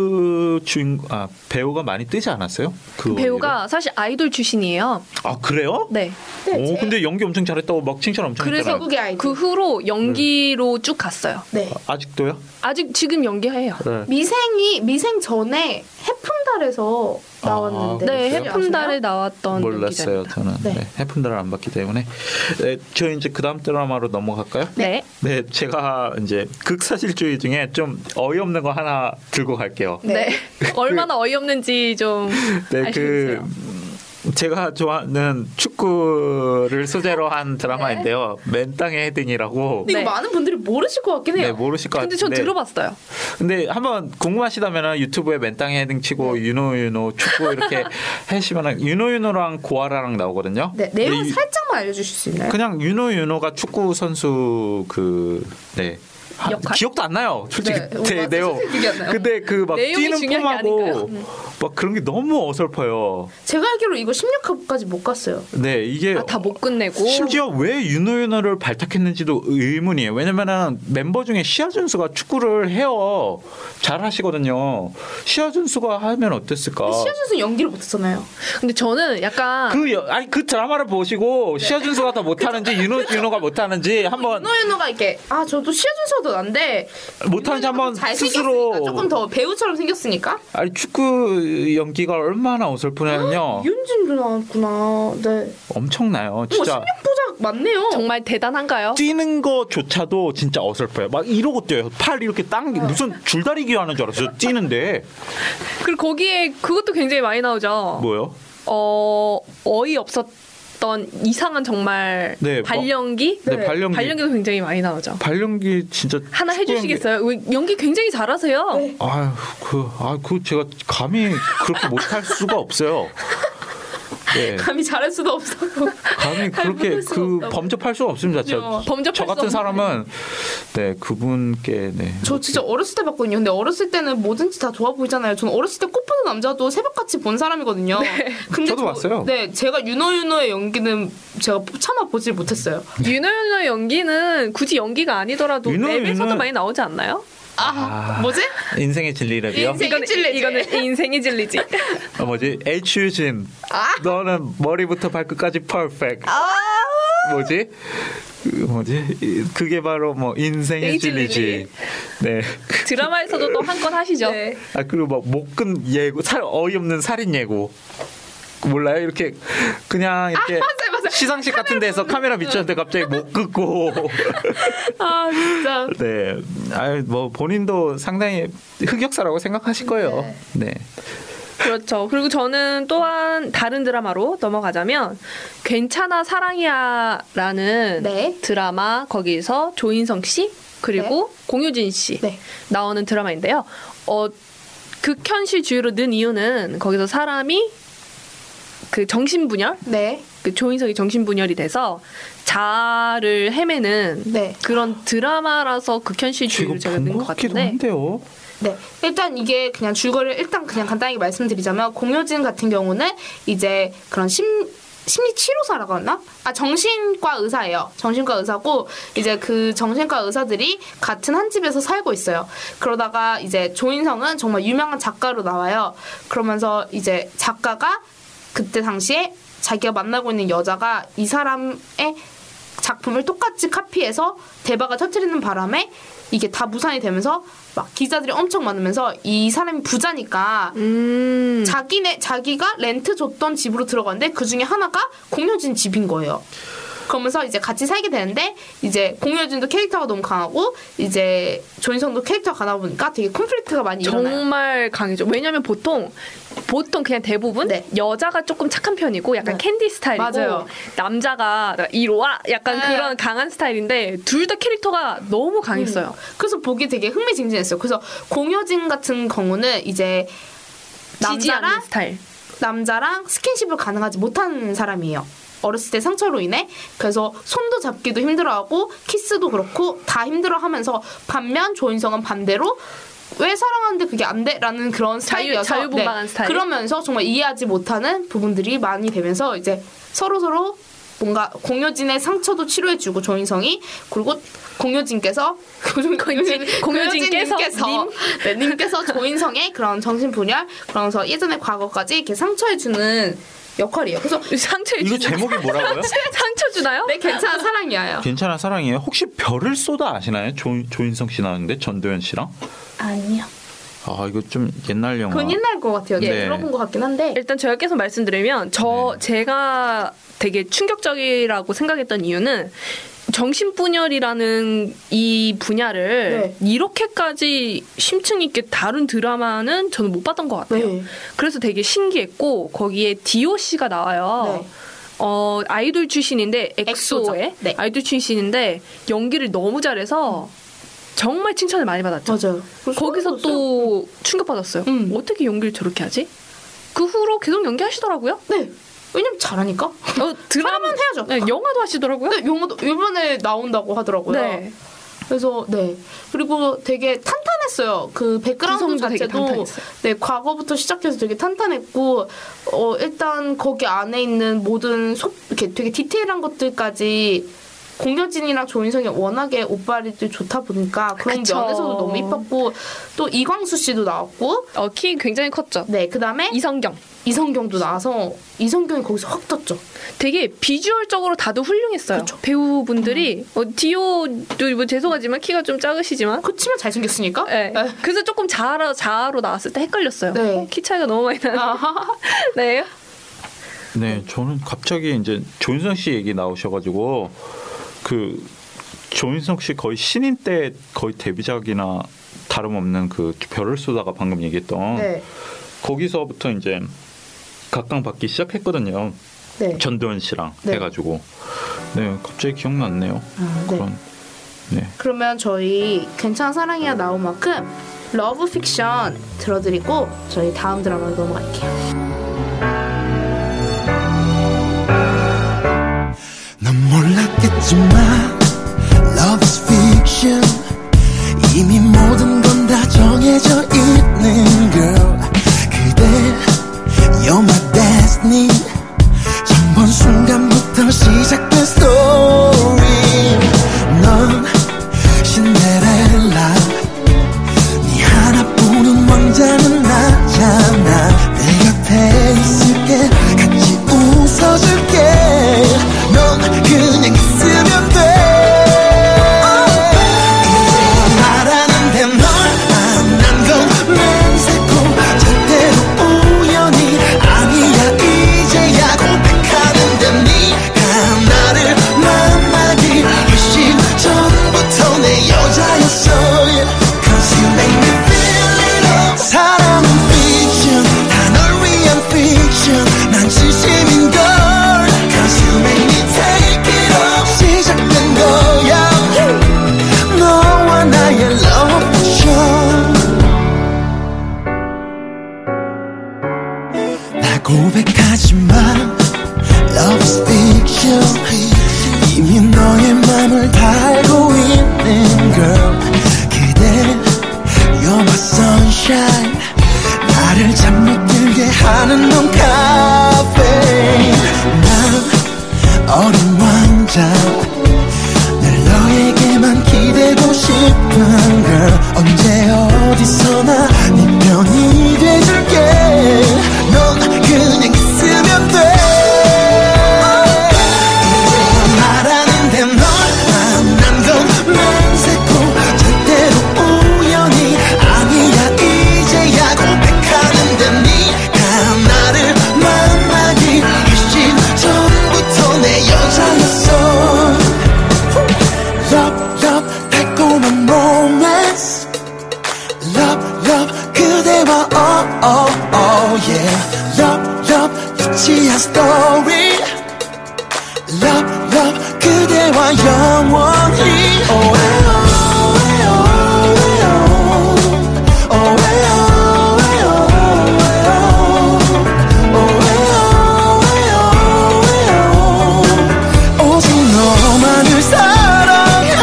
그 주인 아 배우가 많이 뜨지 않았어요? 그 배우가 사실 아이돌 출신이에요. 어디로? 아 그래요? 네. 네, 오, 근데 연기 엄청 잘했다고 막 칭찬 엄청 그래서 했잖아요. 한국의 아이돌. 그 후로 연기로 쭉 갔어요. 네. 아직도요? 아직 지금 연기해요. 네. 미생이 미생 전에 해품달에서 나왔는데. 네, 혹시 해품달에 아세요? 나왔던 몰랐어요, 연기자입니다. 저는. 네. 네. 해픈들을 안 봤기 때문에. 네, 저 이제 그 다음 드라마로 넘어갈까요? 네. 네, 제가 이제 극사실주의 중에 좀 어이없는 거 하나 들고 갈게요. 네. 얼마나 어이없는지 좀 네, 아시겠어요. 그 제가 좋아하는 축구를 소재로 한 드라마인데요. 맨 땅의 헤딩이라고. 근데 네. 이거 많은 분들이 모르실 것 같긴 해요. 네, 모르실 것 근데 같은데. 전 들어봤어요. 근데 한번 궁금하시다면 유튜브에 맨 땅의 헤딩 치고 유노 유노 축구 이렇게 하시면은 유노 유노랑 고아라랑 나오거든요. 네, 내용 근데 이- 살짝만 알려주실 수 있나요? 그냥 유노 유노가 축구 선수 그 네. 하- 역할? 기억도 안 나요. 솔직히 네, 제 맞아, 내용. 솔직히 기억이 안 나요. 근데 그 막 내용이 뛰는 중요한 게 아닌가요? 폼하고 막 그런 게 너무 어설퍼요. 제가 알기로 이거 십육 화까지 못 갔어요. 네, 이게 아, 다 못 끝내고. 심지어 왜 윤호 윤호를 발탁했는지도 의문이에요. 왜냐면은 멤버 중에 시아준수가 축구를 해요. 잘 하시거든요. 시아준수가 하면 어땠을까? 시아 선수 연기를 못했잖아요. 근데 저는 약간 그 여- 아니 그 드라마를 보시고 네. 시아준수가 더 못하는지 윤호 윤호가 못하는지 한번 윤호 윤호가 이렇게 아 저도 시아 선수도 난데 못하는지 한번 스스로 조금 더 배우처럼 생겼으니까. 아니 축구 연기가 얼마나 어설프냐면요. 윤진도 나왔구나. 네. 엄청나요. 뭐 진짜 십육 부작 맞네요. 정말 대단한가요? 뛰는 거조차도 진짜 어설퍼요. 막 이러고 뛰어요. 팔 이렇게 당기 무슨 줄다리기 하는 줄 알았어요. 뛰는데 그리고 거기에 그것도 굉장히 많이 나오죠. 뭐요? 어 어이 없었던 이상한 정말 네, 발연기? 네, 네, 발연기. 발연기도 굉장히 많이 나오죠. 발연기 진짜 하나 축구 해주시겠어요? 왜- 연기 굉장히 잘하세요. 연기- 아유 그, 아, 그 제가 감히 그렇게 못할 수가 없어요. 네, 감히 잘할 수도 없어. 감히 그렇게 해볼 수가 그 없다고. 범접할 수가 없습니다. 저, 그럼요. 범접할 저 수 같은 없는. 사람은 네 그분께 네. 저 진짜 어렸을 때 봤거든요. 근데 어렸을 때는 뭐든지 다 좋아 보이잖아요. 저는 어렸을 때 꽃보는 남자도 새벽같이 본 사람이거든요. 근데 저도 저- 봤어요. 네, 제가 윤호 윤호의 연기는 제가 차마 보질 못했어요. 윤호윤호의 연기는 굳이 연기가 아니더라도 윤호, 랩에서도 윤호- 많이 나오지 않나요? 아, 아. 뭐지? 인생의 진리랩이요. 인생- 이거는 찔리지. 이거는 인생이 진리지. 어, 뭐지? H유진. 아. 너는 머리부터 발끝까지 퍼펙트. 아, 뭐지? 그 뭐지? 이- 그게 바로 뭐 인생의 인생의 진리지. 진리. 네. 드라마에서도 또 한 건 하시죠. 네. 아 그리고 막 목근 예고, 살 어이없는 살인 예고. 몰라요? 이렇게 그냥 이렇게 맞아요, 맞아요. 시상식 같은 데서 카메라 비추는데 갑자기 목 긋고. 아 진짜. 네. 아뭐 본인도 상당히 흑역사라고 생각하실 거예요. 네. 그렇죠. 그리고 저는 또한 다른 드라마로 넘어가자면 괜찮아 사랑이야라는 네. 드라마 거기서 조인성 씨 그리고 공효진 씨 네. 나오는 드라마인데요. 어 극현실 주의로 는 이유는 거기서 사람이 그 정신분열 네. 그 조인성이 정신분열이 돼서 자아를 헤매는 네. 그런 드라마라서 극현실 이거 주의로 제가 는 본것 것 같기도 같은데 한데요. 네. 일단 이게 그냥 줄거리를 일단 그냥 간단하게 말씀드리자면 공효진 같은 경우는 이제 그런 심 심리 치료사라고 하나? 아 정신과 의사예요. 정신과 의사고 이제 그 정신과 의사들이 같은 한 집에서 살고 있어요. 그러다가 이제 조인성은 정말 유명한 작가로 나와요. 그러면서 이제 작가가 그때 당시에 자기가 만나고 있는 여자가 이 사람의 작품을 똑같이 카피해서 대박을 터뜨리는 바람에 이게 다 무산이 되면서 막 기자들이 엄청 많으면서 이 사람이 부자니까 음 자기네 자기가 렌트 줬던 집으로 들어갔는데 그 중에 하나가 공효진 집인 거예요. 그러면서 이제 같이 살게 되는데 이제 공효진도 캐릭터가 너무 강하고 이제 조인성도 캐릭터가 강하다 보니까 되게 콘플릭트가 많이 일어나요. 정말 강해죠. 왜냐면 보통 보통 그냥 대부분 네. 여자가 조금 착한 편이고 약간 네. 캔디 스타일이고 맞아요. 남자가 이리 와 약간 네. 그런 강한 스타일인데 둘 다 캐릭터가 너무 강했어요. 음. 그래서 보기 되게 흥미진진했어요. 그래서 공효진 같은 경우는 이제 지지 않는 남자랑 스타일. 남자랑 스킨십을 가능하지 못한 사람이에요. 어렸을 때 상처로 인해. 그래서 손도 잡기도 힘들어하고 키스도 그렇고 다 힘들어하면서 반면 조인성은 반대로 왜 사랑하는데 그게 안 돼? 라는 그런 스타일이어서 자유분방한 스타일. 그러면서 정말 이해하지 못하는 부분들이 많이 되면서 이제 서로서로 뭔가 공효진의 상처도 치료해주고 조인성이 그리고 공효진께서 공효진, 공효진께서 님? 네, 님께서 조인성의 그런 정신분열 그러면서 예전의 과거까지 이렇게 상처해주는 역할이에요. 그래서 상처 이거 제목이 뭐라고요? 상처 주나요? 네, 괜찮은 사랑이에요. 괜찮아 사랑이에요. 혹시 별을 쏟아 아시나요? 조, 조인성 씨 나왔는데 전도연 씨랑. 아니요. 아 이거 좀 옛날 영화. 그건 옛날 것 같아요. 네. 네. 들어본 것 같긴 한데. 일단 제가 계속 말씀드리면 저 네. 제가 되게 충격적이라고 생각했던 이유는 정신분열이라는 이 분야를 네. 이렇게까지 심층 있게 다룬 드라마는 저는 못 봤던 것 같아요. 네. 그래서 되게 신기했고 거기에 디오 씨가 나와요. 네. 어 아이돌 출신인데 엑소죠. 엑소의 네. 아이돌 출신인데 연기를 너무 잘해서 정말 칭찬을 많이 받았죠. 맞아요. 거기서 또 충격받았어요. 음. 어떻게 연기를 저렇게 하지? 그 후로 계속 연기하시더라고요. 네. 왜냐면 잘하니까. 어, 드라마 사람은 해야죠. 네, 영화도 하시더라고요. 네, 영화도 이번에 나온다고 하더라고요. 네. 그래서 네 그리고 되게 탄탄했어요. 그 백그라운드 구성도 되게 자체도 탄탄했어요. 네 과거부터 시작해서 되게 탄탄했고 어 일단 거기 안에 있는 모든 소, 이렇게 되게 디테일한 것들까지 공효진이랑 조인성이 워낙에 옷발이들 좋다 보니까 그런 그쵸. 면에서도 너무 이뻤고 또 이광수 씨도 나왔고 어, 키 굉장히 컸죠. 네 그다음에 이성경. 이성경도 나와서 이성경이 거기서 확 떴죠. 되게 비주얼적으로 다들 훌륭했어요. 그쵸. 배우분들이 어, 디오도 뭐 죄송하지만 키가 좀 작으시지만 그치만 잘생겼으니까. 네. 네. 그래서 조금 자아로, 자아로 나왔을 때 헷갈렸어요. 네. 어, 키 차이가 너무 많이 나는. 아하. 네. 네, 저는 갑자기 이제 조인성 씨 얘기 나오셔가지고 그 조인성 씨 거의 신인 때 거의 데뷔작이나 다름없는 그 별을 쏘다가 방금 얘기했던 네. 거기서부터 이제 각광받기 시작했거든요. 네. 전도연 씨랑 네. 해가지고 네 갑자기 기억났네요. 아, 네. 그런 네. 그러면 저희 괜찮은 사랑이야 나온 만큼 러브 픽션 들어드리고 저희 다음 드라마로 넘어갈게요. 넌 몰랐겠지만 Love is fiction 이미 모든 건 다 정해져 있는 girl 그대 You're my destiny 처음 본 순간부터 시작된 story 넌 신데렐라 네 하나뿐인 왕자는 나잖아 내 곁에 있을게 같이 웃어줄게 넌 그냥 있으면 돼 이제 말하는데 널 만난 건 맹세코 절대로 우연이 아니야 이제야 고백하는데 네가 나를 만나기 훨씬 전부터 내 여자였어 Cause you make me feel it up 사랑은 fiction 다 널 위한 fiction 난 진심인걸 Cause you make me take it up 시작된 거야 너와 나의 love fiction 나 고백하지만 love is fiction 이미 너의 맘을 다 알고 있는 girl 그대 You're my sunshine 나를 잠 못 들게 하는 넌 카페인 난 어린 왕자 늘 너에게만 기대고 싶은 girl 언제 어디서나 네 편이 돼줄게 넌 그냥 있으면 돼 이제 말하는데 널 만난 건 맹세코 절대로 우연이 아니야 이제야 고백하는데 네가 나를 만나기 훨씬 전부터 내 여자였어 그대와 영원히 오직 너만을 사랑해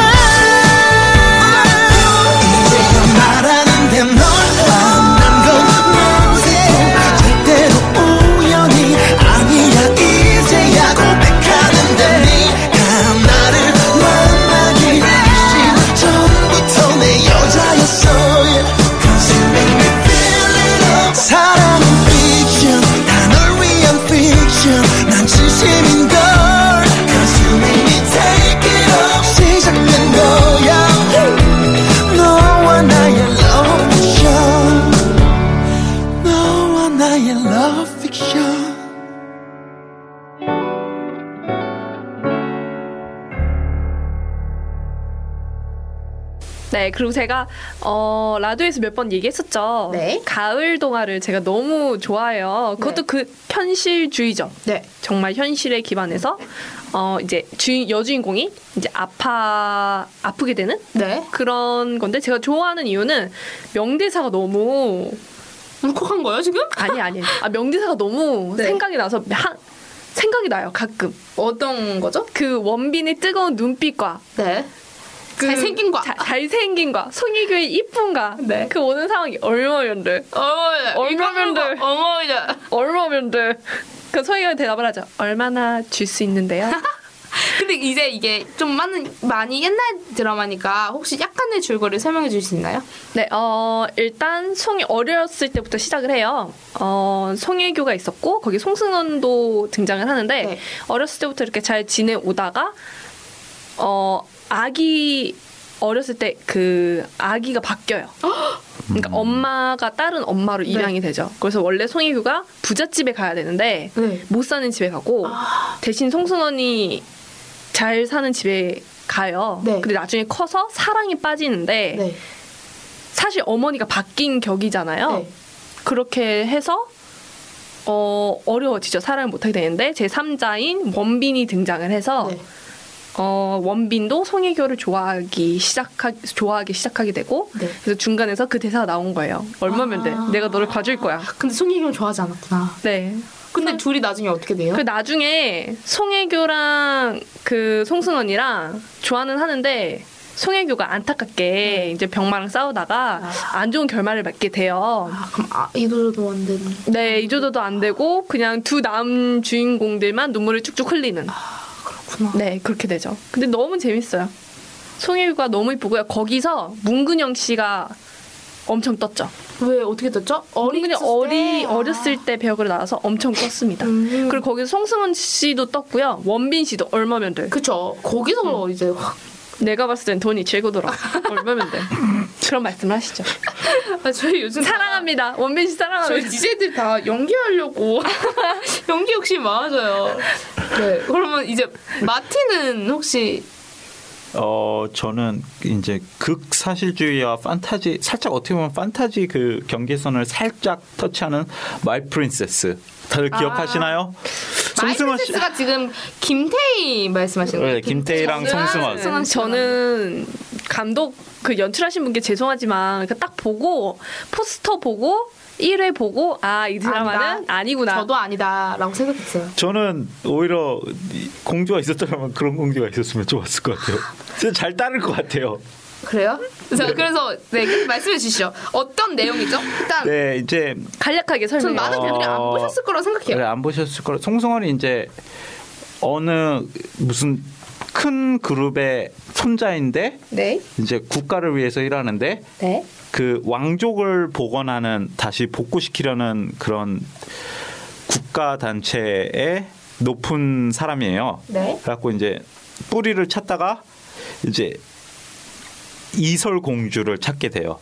이제야 말하는데 널 만난 건 모르고 절대로 우연이 아니야 이제야 고백하는데 네가 나를 만나기 전 처음부터 내 여자였어 Cause you make me feel it up 사랑은 fiction 다 널 위한 fiction 난 진심인걸 Cause you make me take it up 시작된 거야 너와 나의 love fiction 너와 나의 love fiction 네, 그리고 제가 어, 라디오에서 몇 번 얘기했었죠. 네. 가을 동화를 제가 너무 좋아해요. 그것도 네. 그 현실주의죠. 네. 정말 현실에 기반해서 어, 이제 주인 여주인공이 이제 아파 아프게 되는 네. 그런 건데 제가 좋아하는 이유는 명대사가 너무 울컥한 거예요 지금? 아니 아니 아 명대사가 너무 네. 생각이 나서 한 생각이 나요 가끔. 어떤 거죠? 그 원빈의 뜨거운 눈빛과 네. 그 잘생긴과. 자, 잘생긴과 송혜교의 이쁨과 네. 그 오는 상황이 얼마면 돼 어머야. 얼마면 돼? 어머야. 얼마면 돼? 그 송혜교가 대답을 하죠. 얼마나 줄 수 있는데요? 근데 이제 이게 좀 많은 많이 옛날 드라마니까 혹시 약간의 줄거리 설명해 주실 수 있나요? 네, 어, 일단 송이 어렸을 때부터 시작을 해요. 어, 송혜교가 있었고 거기 송승헌도 등장을 하는데 네. 어렸을 때부터 이렇게 잘 지내오다가 어, 아기 어렸을 때 그 아기가 바뀌어요. 그러니까 엄마가 다른 엄마로 입양이 되죠. 그래서 원래 송혜교가 부잣집에 가야 되는데 네. 못 사는 집에 가고 대신 송승헌이 잘 사는 집에 가요. 네. 근데 나중에 커서 사랑에 빠지는데 네. 사실 어머니가 바뀐 격이잖아요. 네. 그렇게 해서 어, 어려워지죠. 사랑을 못하게 되는데 제삼자인 원빈이 등장을 해서 네. 어, 원빈도 송혜교를 좋아하기 시작하 좋아하기 시작하게 되고 네. 그래서 중간에서 그 대사가 나온 거예요. 얼마면 돼? 아. 내가 너를 봐줄 거야. 근데 송혜교는 좋아하지 않았구나. 네. 근데 둘이 나중에 어떻게 돼요? 그 나중에 송혜교랑 그 송승헌이랑 좋아는 하는데 송혜교가 안타깝게 이제 병마랑 싸우다가 안 좋은 결말을 맞게 돼요. 아, 그럼 아, 이도저도 안 되는. 네, 이조도도 안 되고 그냥 두 남 주인공들만 눈물을 쭉쭉 흘리는. 그렇구나. 네, 그렇게 되죠. 근데 너무 재밌어요. 송혜교가 너무 이쁘고요. 거기서 문근영 씨가 엄청 떴죠. 왜 어떻게 됐죠? 문근영 어리 때. 어렸을 때 배역으로 나와서 엄청 떴습니다. 음. 그리고 거기서 송승헌 씨도 떴고요. 원빈 씨도 얼마면 돼? 그쵸. 거기서 이제 확. 내가 봤을 땐 돈이 최고더라. 얼마면 돼? 그런 말씀을 하시죠. 아, 저희 요즘 사랑합니다. 원빈 씨 저희 사랑합니다. 디제이들 다 연기하려고 연기 욕심 많아져요. 네. 그러면 이제 마티는 혹시 어 저는 이제 극사실주의와 판타지 살짝 어떻게 보면 판타지 그 경계선을 살짝 터치하는 마이 프린세스 다들 기억하시나요? 송승헌 씨. 마이프린세스가 지금 김태희 말씀하시는 거예요? 네, 김태희랑 송승헌. 송승헌 씨가 저는 감독 그 연출하신 분께 죄송하지만 그 딱 보고 포스터 보고 일 회 보고 아 이 드라마는 아니다. 아니구나. 저도 아니다라고 생각했어요. 저는 오히려 공주가 있었더라면 그런 공주가 있었으면 좋았을 것 같아요. 진짜 잘 따를 것 같아요. 그래요? 자, 그래서 네 말씀해 주시죠. 어떤 내용이죠? 일단 네, 이제 간략하게 전 설명해. 많은 분들이 안 어, 보셨을 거라고 생각해요. 그래, 안 보셨을 거라. 송승헌이 이제 어느 무슨 큰 그룹의 손자인데 네. 이제 국가를 위해서 일하는데 네. 그 왕족을 복원하는 다시 복구시키려는 그런 국가 단체의 높은 사람이에요. 네. 그래갖고 이제 뿌리를 찾다가 이제 이설 공주를 찾게 돼요.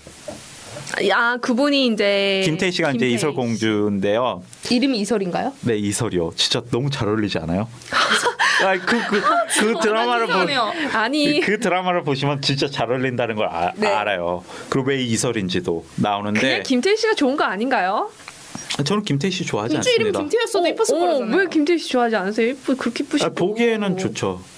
아 그분이 이제 김태희 씨가 이제 김태희 이설 공주인데요. 이름이 이설인가요? 네, 이설이요. 진짜 너무 잘 어울리지 않아요? 아, 그, 그, 그 드라마를 보, 이상하네요. 아니 그 드라마를 보시면 진짜 잘 어울린다는 걸 아, 네. 알아요. 그리고 왜 이설인지도 나오는데 그냥 김태희 씨가 좋은 거 아닌가요? 저는 김태희 씨 좋아하지 공주 이름이 않습니다. 김태희였어도 이뻤을 어, 거라잖아요. 왜 김태희 씨 좋아하지 않으세요? 예쁘 그렇게 예쁘시고. 아, 보기에는 좋죠.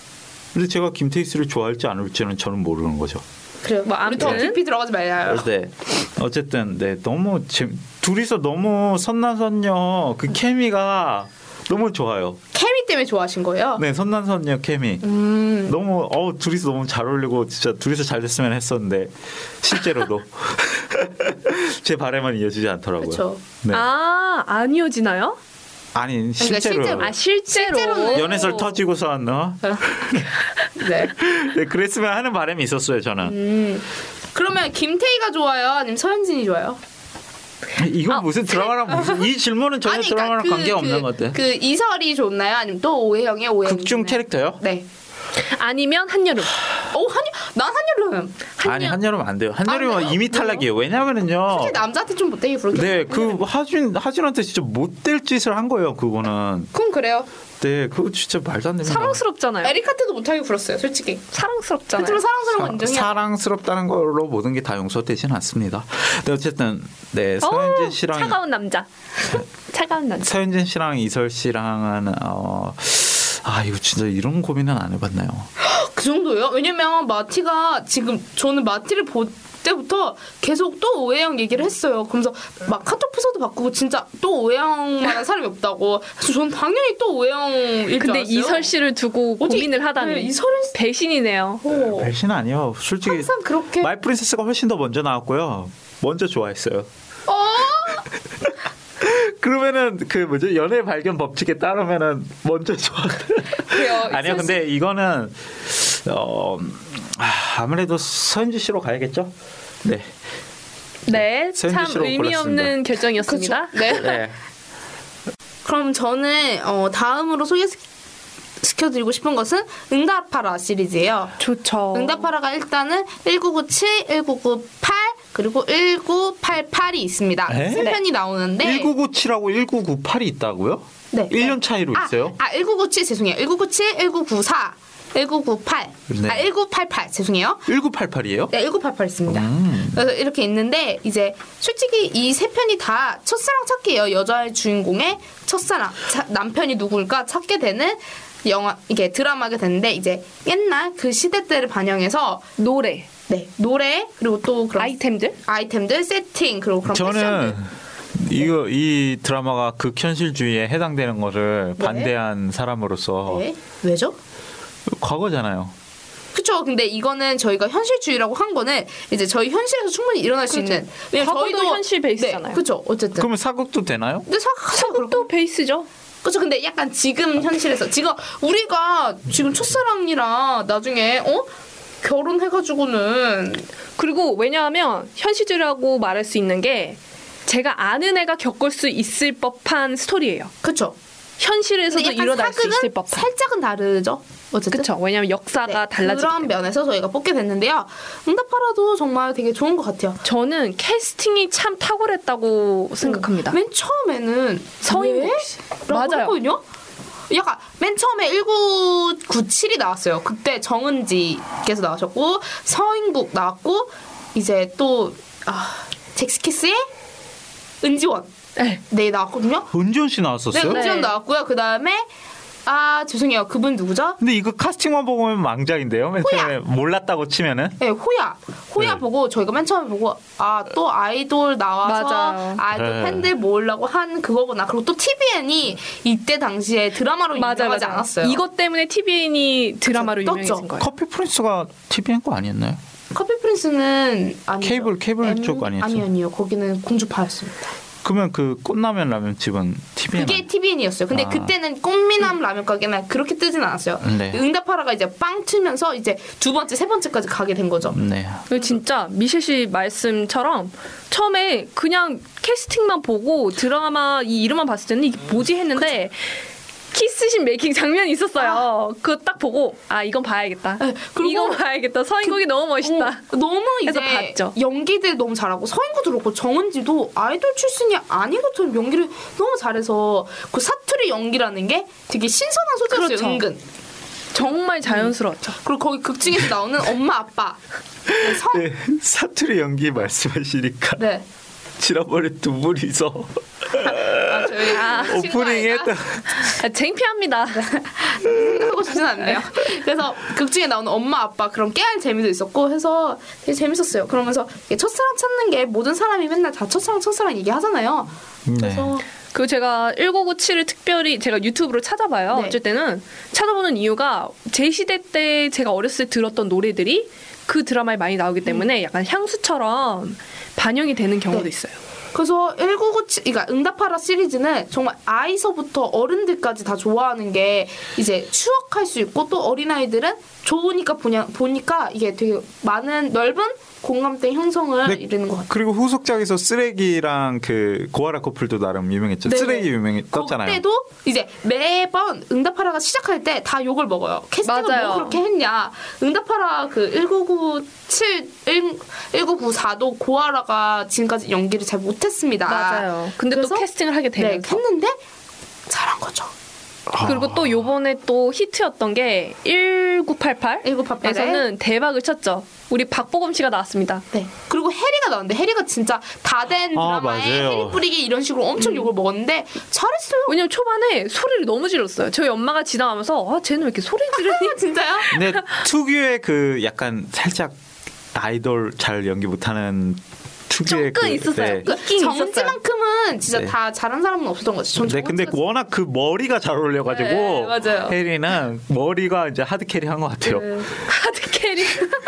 근데 제가 김태희씨를 좋아할지 안 할지는 저는 모르는 거죠. 그래요. 뭐 우리 더 아무튼 깊이 들어가지 말아요. 네. 어쨌든 네 너무 재, 둘이서 너무 선남선녀 그 케미가 너무 좋아요. 케미 때문에 좋아하신 거예요? 네, 선남선녀 케미. 음. 너무 어 둘이서 너무 잘 어울리고 진짜 둘이서 잘 됐으면 했었는데 실제로도 제 바람은 이어지지 않더라고요. 그쵸. 네. 아, 안 이어지나요? 아니 실제로 실제로. 아, 실제로. 실제로는 연애설 터지고선 어? 네. 네, 그랬으면 하는 바람이 있었어요 저는. 음. 그러면 김태희가 좋아요? 아니면 서현진이 좋아요? 이건 아, 무슨 드라마랑 무슨 이 질문은 전혀 아니, 드라마랑 그러니까 관계가 그, 없는 것 같아. 그 이설이 좋나요? 아니면 또 오해영의 오해영? 극중 캐릭터요? 네. 아니면 한여름. 어 한여 난 한여름. 아니 한여름 안 돼요. 한여름은 안 돼요? 이미 탈락이에요. 왜냐면은요. 솔직히 남자한테 좀 못되게 부르긴. 네, 그 하준 하준한테 진짜 못될 짓을 한 거예요. 그거는. 그건 그래요. 네, 그거 진짜 말도 안 됩니다. 사랑스럽잖아요. 에리카트도 못하게 불었어요. 솔직히. 사랑스럽잖아요. 하지만 사랑스러운 건 사, 인정해요. 사랑스럽다는 걸로 모든 게 다 용서되지는 않습니다. 네, 어쨌든 네 서현진 어우, 씨랑 차가운 남자. 차가운 남자. 서현진 씨랑 이설 씨랑은 어, 아 이거 진짜 이런 고민은 안 해봤나요? 그 정도예요? 왜냐면 마티가 지금 저는 마티를 볼 때부터 계속 또 오해영 얘기를 했어요. 그러면서 막 카톡 프서도 바꾸고 진짜 또 오해영만한 사람이 없다고. 그래서 저는 당연히 또 오해영일 줄 근데 알았어요. 이설 씨를 두고 어디- 고민을 하다니. 네, 이설은 배신이네요. 어. 배신 아니요. 솔직히 항상 그렇게. 마이 프린세스가 훨씬 더 먼저 나왔고요. 먼저 좋아했어요. 어? 그러면은 그 뭐죠 연애 발견 법칙에 따르면은 먼저 좋아. 그래요. 아니요, 이설 근데 이거는 어 아, 아무래도 서현진 씨로 가야겠죠. 네. 네, 서현진 참 씨로 의미 골랐습니다. 없는 결정이었습니다. 그쵸? 네. 네. 그럼 저는 어, 다음으로 소개시켜드리고 싶은 것은 응답하라 시리즈예요. 좋죠. 응답하라가 일단은 천구백구십칠, 천구백구십팔 그리고 천구백팔십팔이 있습니다. 에? 세 편이 나오는데 천구백구십칠하고 천구백구십팔이 있다고요? 네. 일 년 차이로 아, 있어요? 아, 천구백구십칠 죄송해요. 천구백구십칠, 천구백구십사, 천구백구십팔. 네. 아, 천구백팔십팔 죄송해요. 천구백팔십팔이에요? 네, 천구백팔십팔 있습니다. 음. 그래서 이렇게 있는데 이제 솔직히 이 세 편이 다 첫사랑 찾기예요. 여자의 주인공의 첫사랑 자, 남편이 누굴까 찾게 되는 영화 이게 드라마가 되는데 이제 옛날 그 시대 때를 반영해서 노래, 네 노래 그리고 또 그런 아이템들. 아이템들 세팅 그리고 그런 저는 패션들. 이거 이 드라마가 극현실주의에 해당되는 거를 네. 반대한 사람으로서 네 왜죠? 과거잖아요. 그쵸. 근데 이거는 저희가 현실주의라고 한 거는 이제 저희 현실에서 충분히 일어날 수 그렇죠. 있는. 왜냐면 과거도 현실 베이스잖아요. 네, 그쵸. 어쨌든. 그러면 사극도 되나요? 근데 사, 사극도 베이스죠. 그쵸. 근데 약간 지금 현실에서 지금 우리가 지금 첫사랑이랑 나중에 어 결혼해가지고는 그리고 왜냐하면 현실주의라고 말할 수 있는 게 제가 아는 애가 겪을 수 있을 법한 스토리예요. 그쵸. 현실에서도 근데 약간 일어날 수 사극은 있을 법한. 살짝은 다르죠. 어쨌든. 그렇죠. 왜냐하면 역사가 네, 달라지기 그런 때문에. 면에서 저희가 뽑게 됐는데요. 응답하라도 정말 되게 좋은 것 같아요. 저는 캐스팅이 참 탁월했다고 생각합니다. 맨 처음에는 서인국 왜? 씨. 라고 맞아요. 했거든요. 약간 맨 처음에 천구백구십칠이 나왔어요. 그때 정은지께서 나오셨고 서인국 나왔고 이제 또 아, 잭스키스의 은지원 네. 네 나왔거든요. 은지원 씨 네 나왔었어요? 은지원 네. 나왔고요. 그 다음에 아 죄송해요. 그분 누구죠? 근데 이거 카스팅만 보면 망작인데요? 맨 호야. 처음에 몰랐다고 치면은? 네 호야 호야 네. 보고 저희가 맨 처음에 보고 아 또 아이돌 나와서 맞아요. 아이돌 네. 팬들 모으려고 한 그거구나. 그리고 또 티비엔이 이때 당시에 드라마로 맞아요, 유명하지 맞아요. 않았어요. 이것 때문에 티비엔이 드라마로 그쵸, 유명해진 떴죠. 거예요. 커피 프린스가 티비엔 거 아니었나요? 커피 프린스는 아니죠. 케이블, 케이블 쪽 아니었죠? 아니 아니요. 거기는 공주파였습니다. 그러면 그 꽃라면 라면 집은 티비엔 그게 티비엔이었어요. 근데 아. 그때는 꽃미남 라면 가게는 그렇게 뜨진 않았어요. 네. 응답하라가 이제 빵 트면서 이제 두 번째, 세 번째까지 가게 된 거죠. 네. 그리고 진짜 미셸 씨 말씀처럼 처음에 그냥 캐스팅만 보고 드라마 이 이름만 봤을 때는 이게 뭐지 했는데 키스신 메이킹 장면이 있었어요. 그거 딱 보고 아 이건 봐야겠다. 네, 그리고 이건 봐야겠다. 서인국이 너무 멋있다. 어, 너무 이제 해서 봤죠. 연기들 너무 잘하고 서인구도 그렇고 정은지도 아이돌 출신이 아닌 것처럼 연기를 너무 잘해서 그 사투리 연기라는 게 되게 신선한 소재였어요. 그렇죠. 은근. 정말 자연스러웠죠. 그리고 거기 극중에서 나오는 엄마 아빠 네, 성 네, 사투리 연기 말씀하시니까 네. 지난번에 두 분이서 아, 저 저희 아, 오프닝에 또 아, 창피합니다. 하고 싶진 않네요. 그래서 극 중에 나오는 엄마 아빠 그런 깨알 재미도 있었고 해서 되게 재밌었어요. 그러면서 이게 첫사랑 찾는 게 모든 사람이 맨날 다 첫사랑 첫사랑 얘기하잖아요. 그래서 그 제가 천구백구십칠을 특별히 제가 유튜브로 찾아봐요. 네. 어쩔 때는 찾아보는 이유가 제 시대 때 제가 어렸을 때 들었던 노래들이 그 드라마에 많이 나오기 때문에 약간 향수처럼 반영이 되는 경우도 네. 있어요. 그래서 천구백구십칠, 그러니까 응답하라 시리즈는 정말 아이서부터 어른들까지 다 좋아하는 게 이제 추억할 수 있고 또 어린아이들은 좋으니까 보냐, 보니까 이게 되게 많은 넓은 공감대 형성을 네, 이루는 것 같아요. 그리고 후속작에서 쓰레기랑 그 고아라 커플도 나름 유명했죠. 네. 쓰레기 유명히 떴잖아요. 그때도 이제 매번 응답하라가 시작할 때 다 욕을 먹어요. 캐스팅을 맞아요. 뭐 그렇게 했냐. 응답하라 그 천구백구십칠, 천구백구십사도 고아라가 지금까지 연기를 잘 못했습니다. 맞아요. 근데 또 그래서 캐스팅을 하게 네, 되면서 했는데 잘한 거죠. 그리고 또 요번에 또 히트였던 게 천구백팔십팔 천구백팔십팔 에서는 대박을 쳤죠. 우리 박보검 씨가 나왔습니다. 네. 그리고 해리가 나왔는데 해리가 진짜 다 된 아, 드라마에 맞아요. 해리 뿌리기 이런 식으로 엄청 욕을 먹었는데 잘했어요. 왜냐면 초반에 소리를 너무 질렀어요. 저희 엄마가 지나가면서 아 쟤는 왜 이렇게 소리 지르니? 진짜요? 근데 특유의 그 약간 살짝 아이돌 잘 연기 못하는 특유의 조금 그, 있었어요. 네. 있긴 있었어요. 정지만큼은 진짜 네. 다 잘한 사람은 없었던 것 같아요. 전 네, 근데 정지가 워낙 그 머리가 잘 어울려가지고 네, 맞아요. 혜리는 머리가 이제 하드 캐리 한 것 같아요. 네. 하드 캐리.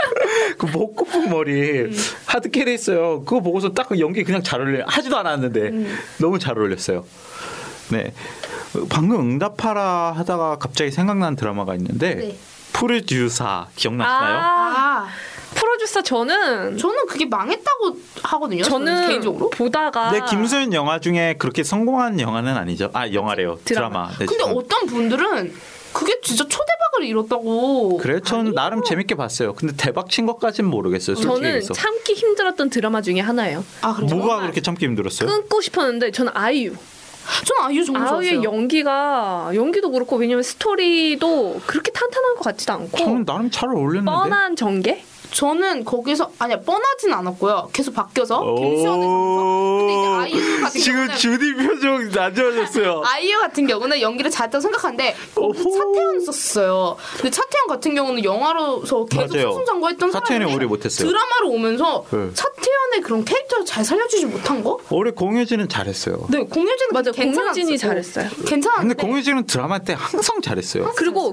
그 목코풍 머리 음. 하드 캐리 했어요. 그거 보고서 딱 그 연기 그냥 잘 어울려. 하지도 않았는데 음. 너무 잘 어울렸어요. 네, 방금 응답하라 하다가 갑자기 생각난 드라마가 있는데 네. 프로듀사 기억나시나요? 아, 아, 프로듀서 저는 저는 그게 망했다고 하거든요. 저는, 저는 개인적으로. 보다가 네, 김소연 영화 중에 그렇게 성공한 영화는 아니죠. 아, 영화래요. 드라마. 드라마. 네, 근데 지금. 어떤 분들은 그게 진짜 초대박을 이뤘다고. 그래, 전 아니에요. 나름 재밌게 봤어요. 근데 대박 친 것까지는 모르겠어요. 솔직히 저는 얘기해서. 참기 힘들었던 드라마 중에 하나예요. 아, 그래요? 뭐가 그렇게 참기 힘들었어요? 끊고 싶었는데 저는 아이유. 저는 아이유 정말 아이유의 좋았어요. 연기가 연기도 그렇고 왜냐면 스토리도 그렇게 탄탄한 것 같지도 않고 저는 나름 잘 어울렸는데. 뻔한 전개? 저는 거기서 아니야 뻔하진 않았고요. 계속 바뀌어서 갱신을 하면서. 근데 이제 아이유 같은 지금 경우는 주디 표정 안 좋아졌어요. 아이유 같은 경우는 연기를 잘했다고 생각하는데 거기서 오호. 차태현 썼어요. 근데 차태현 같은 경우는 영화로서 계속 맞아요. 승승장구했던 차태현이 사람인데 오래 못했어요. 드라마로 오면서 네. 차태현의 그런 캐릭터를 잘 살려주지 못한 거? 올해 공효진은 잘했어요. 네, 공효진은 맞아, 괜찮았어요. 공효진이 잘했어요. 괜찮았는데 근데 공효진은 드라마 때 항상 잘했어요. 그리고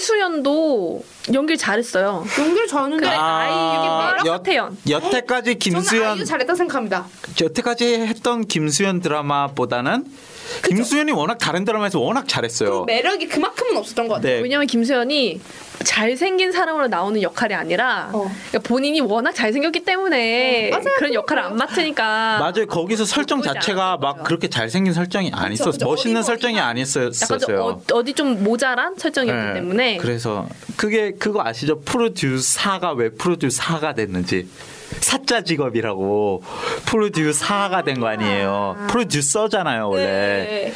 김수현도 연기를 잘했어요. 연기를 잘하는데 아, 이게 여- 차태현. 여태까지 저는 김수현 아이유 잘했다 생각합니다. 여태까지 했던 김수현 드라마보다는 김수현이 워낙 다른 드라마에서 워낙 잘했어요. 매력이 그만큼은 없었던 것 같아요. 네. 왜냐면 김수현이 잘생긴 사람으로 나오는 역할이 아니라 어. 그러니까 본인이 워낙 잘생겼기 때문에 어, 맞아요. 그런 역할을 안 맡으니까 맞아요. 거기서 설정 보이지 자체가 않았던 막 거죠. 그렇게 잘생긴 설정이 안 있었어. 그쵸. 멋있는 어리버리한 설정이 안 약간 좀 있었어요. 어, 어디 좀 모자란 설정이었기 네. 때문에 그래서 그게 그거 아시죠? 프로듀사가 왜 프로듀사가 됐는지. 사자 직업이라고 프로듀사가 된 거 아니에요. 프로듀서잖아요 원래.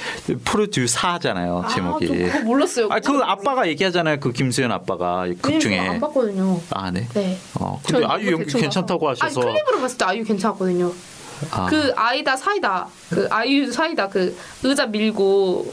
프로듀사잖아요 제목이. 아, 저 그거 몰랐어요. 아, 그 아빠가 얘기하잖아요. 그 김수현 아빠가 극 왜냐면 중에. 저안 봤거든요. 아, 네. 네. 어, 근데 전 아유 너무 연기 대충 괜찮다고 아니 하셔서. 클립으로 봤을 때 아이유 괜찮았거든요. 아. 그 아이다 사이다 그 아이유 사이다 그 의자 밀고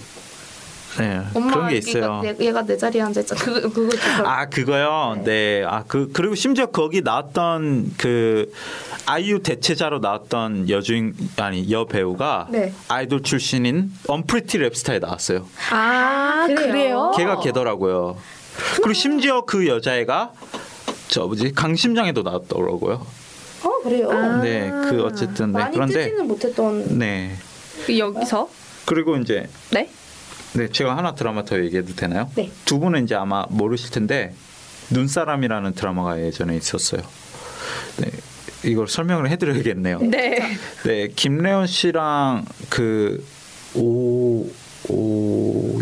네, 엄마 그런 게 있어요. 얘가, 얘가 내 자리에 앉아 있잖아. 그 그거 좀 아 그거요. 네. 아 그 그리고 심지어 거기 나왔던 그 아이유 대체자로 나왔던 여주인 아니 여 배우가 네. 아이돌 출신인 언프리티 랩스타에 나왔어요. 아 그래요? 그래요? 걔가 걔더라고요. 그리고 심지어 그 여자애가 저 뭐지 강심장에도 나왔더라고요. 어 그래요. 아. 네, 그 어쨌든 네 많이 그런데 뜨지는 못했던. 네 그 여기서 그리고 이제 네? 네 제가 하나 드라마 더 얘기해도 되나요? 네. 두 분은 이제 아마 모르실 텐데 눈사람이라는 드라마가 예전에 있었어요. 네 이걸 설명을 해드려야겠네요. 네. 네 김래원 씨랑 그 오 오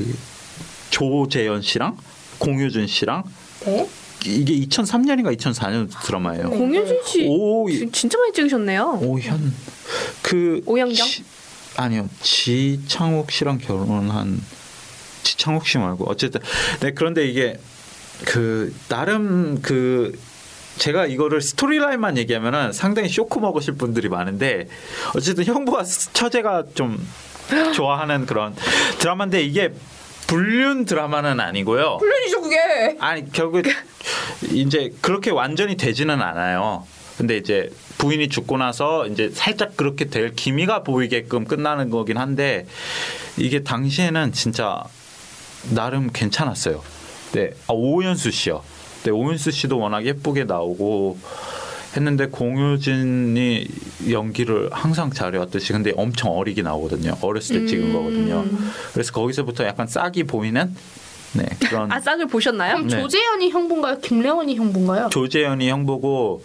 조재현 씨랑 공효준 씨랑 네. 이게 이천삼 년인가 이천사 년 드라마예요. 공효진 씨 오 지- 진짜 많이 찍으셨네요. 오현 그 오현경? 지- 아니요 지창욱 씨랑 결혼한 지창욱 씨 말고 어쨌든 네 그런데 이게 그 나름 그 제가 이거를 스토리라인만 얘기하면은 상당히 쇼크 먹으실 분들이 많은데 어쨌든 형부와 처제가 좀 좋아하는 그런 드라마인데 이게 불륜 드라마는 아니고요. 불륜이죠 그게. 아니 결국 이제 그렇게 완전히 되지는 않아요. 근데 이제 부인이 죽고 나서 이제 살짝 그렇게 될 기미가 보이게끔 끝나는 거긴 한데 이게 당시에는 진짜 나름 괜찮았어요. 네, 아, 오연수 씨요. 네, 오연수 씨도 워낙 예쁘게 나오고 했는데 공효진이 연기를 항상 잘해왔듯이 근데 엄청 어리게 나오거든요. 어렸을 때 찍은 거거든요. 그래서 거기서부터 약간 싹이 보이는 네, 그런. 아 싹을 보셨나요? 그럼 네. 조재현이 형부인가요? 김래원이 형부인가요? 조재현이 형보고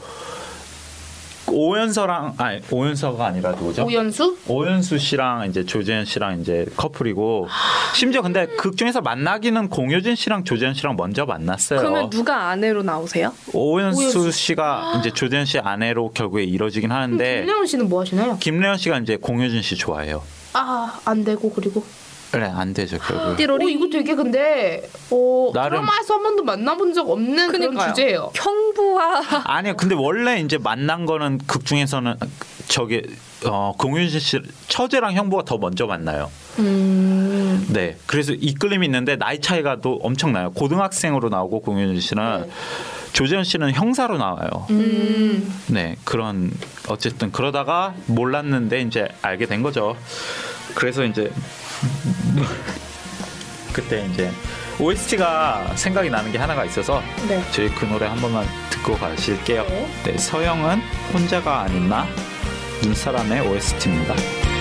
오연서랑 아니 오연서가 아니라 누구죠? 오연수? 오연수 씨랑 이제 조재현 씨랑 이제 커플이고 심지어 근데 극 중에서 만나기는 공효진 씨랑 조재현 씨랑 먼저 만났어요. 그러면 누가 아내로 나오세요? 오연수, 오연수 씨가 이제 조재현 씨 아내로 결국에 이뤄지긴 하는데 김래원 씨는 뭐 하시나요? 김래원 씨가 이제 공효진 씨 좋아해요. 아, 안 되고 그리고. 그래 안 되죠 결국. 띠로리. 어, 이거 되게 근데 어, 나름- 드라마에서 한 번도 만나본 적 없는 그런 그러니까요. 주제예요. 형부와 아니요 근데 원래 이제 만난 거는 극 중에서는 저기 어, 공효진 씨 처제랑 형부가 더 먼저 만나요. 음. 네, 그래서 이끌림이 있는데 나이 차이가 또 엄청나요. 고등학생으로 나오고 공효진 씨는 네. 조재현 씨는 형사로 나와요. 음. 네, 그런 어쨌든 그러다가 몰랐는데 이제 알게 된 거죠. 그래서 이제 그때 이제 오에스티가 생각이 나는 게 하나가 있어서 네. 저희 그 노래 한 번만 듣고 가실게요. 네. 네, 서영은 혼자가 아닌 나 눈사람의 오에스티입니다.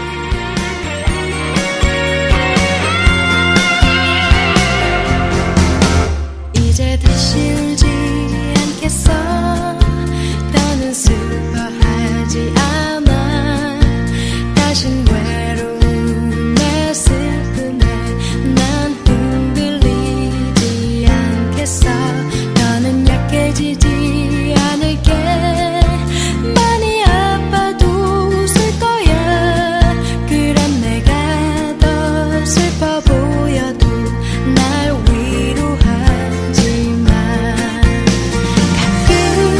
이제 다시 울지 않겠어 더는 슬퍼하지 않아 다신 외로움에 슬픔에 난 흔들리지 않겠어 더는 약해지지 않을게 많이 아파도 웃을 거야 그런 내가 더 슬퍼 보여도 날 위로하지만 가끔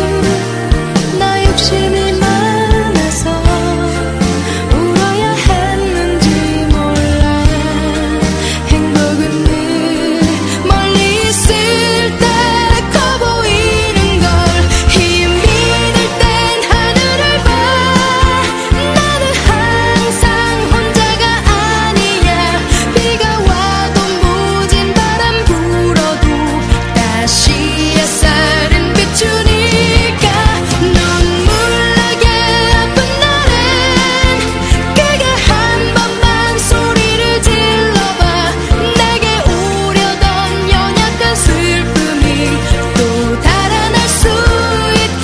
나 욕심이 많아서 울어야 했는지 몰라 행복은 늘 멀리 있을 때 커 보이는 걸 힘이 들 땐 하늘을 봐 나는 항상 혼자가 아니야 비가 와도 모진 바람 불어도 다시 햇살은 비추니까 눈물 나게 아픈 날엔 크게 한 번만 소리를 질러봐 내게 오려던 연약한 슬픔이 또 달아날 수 있게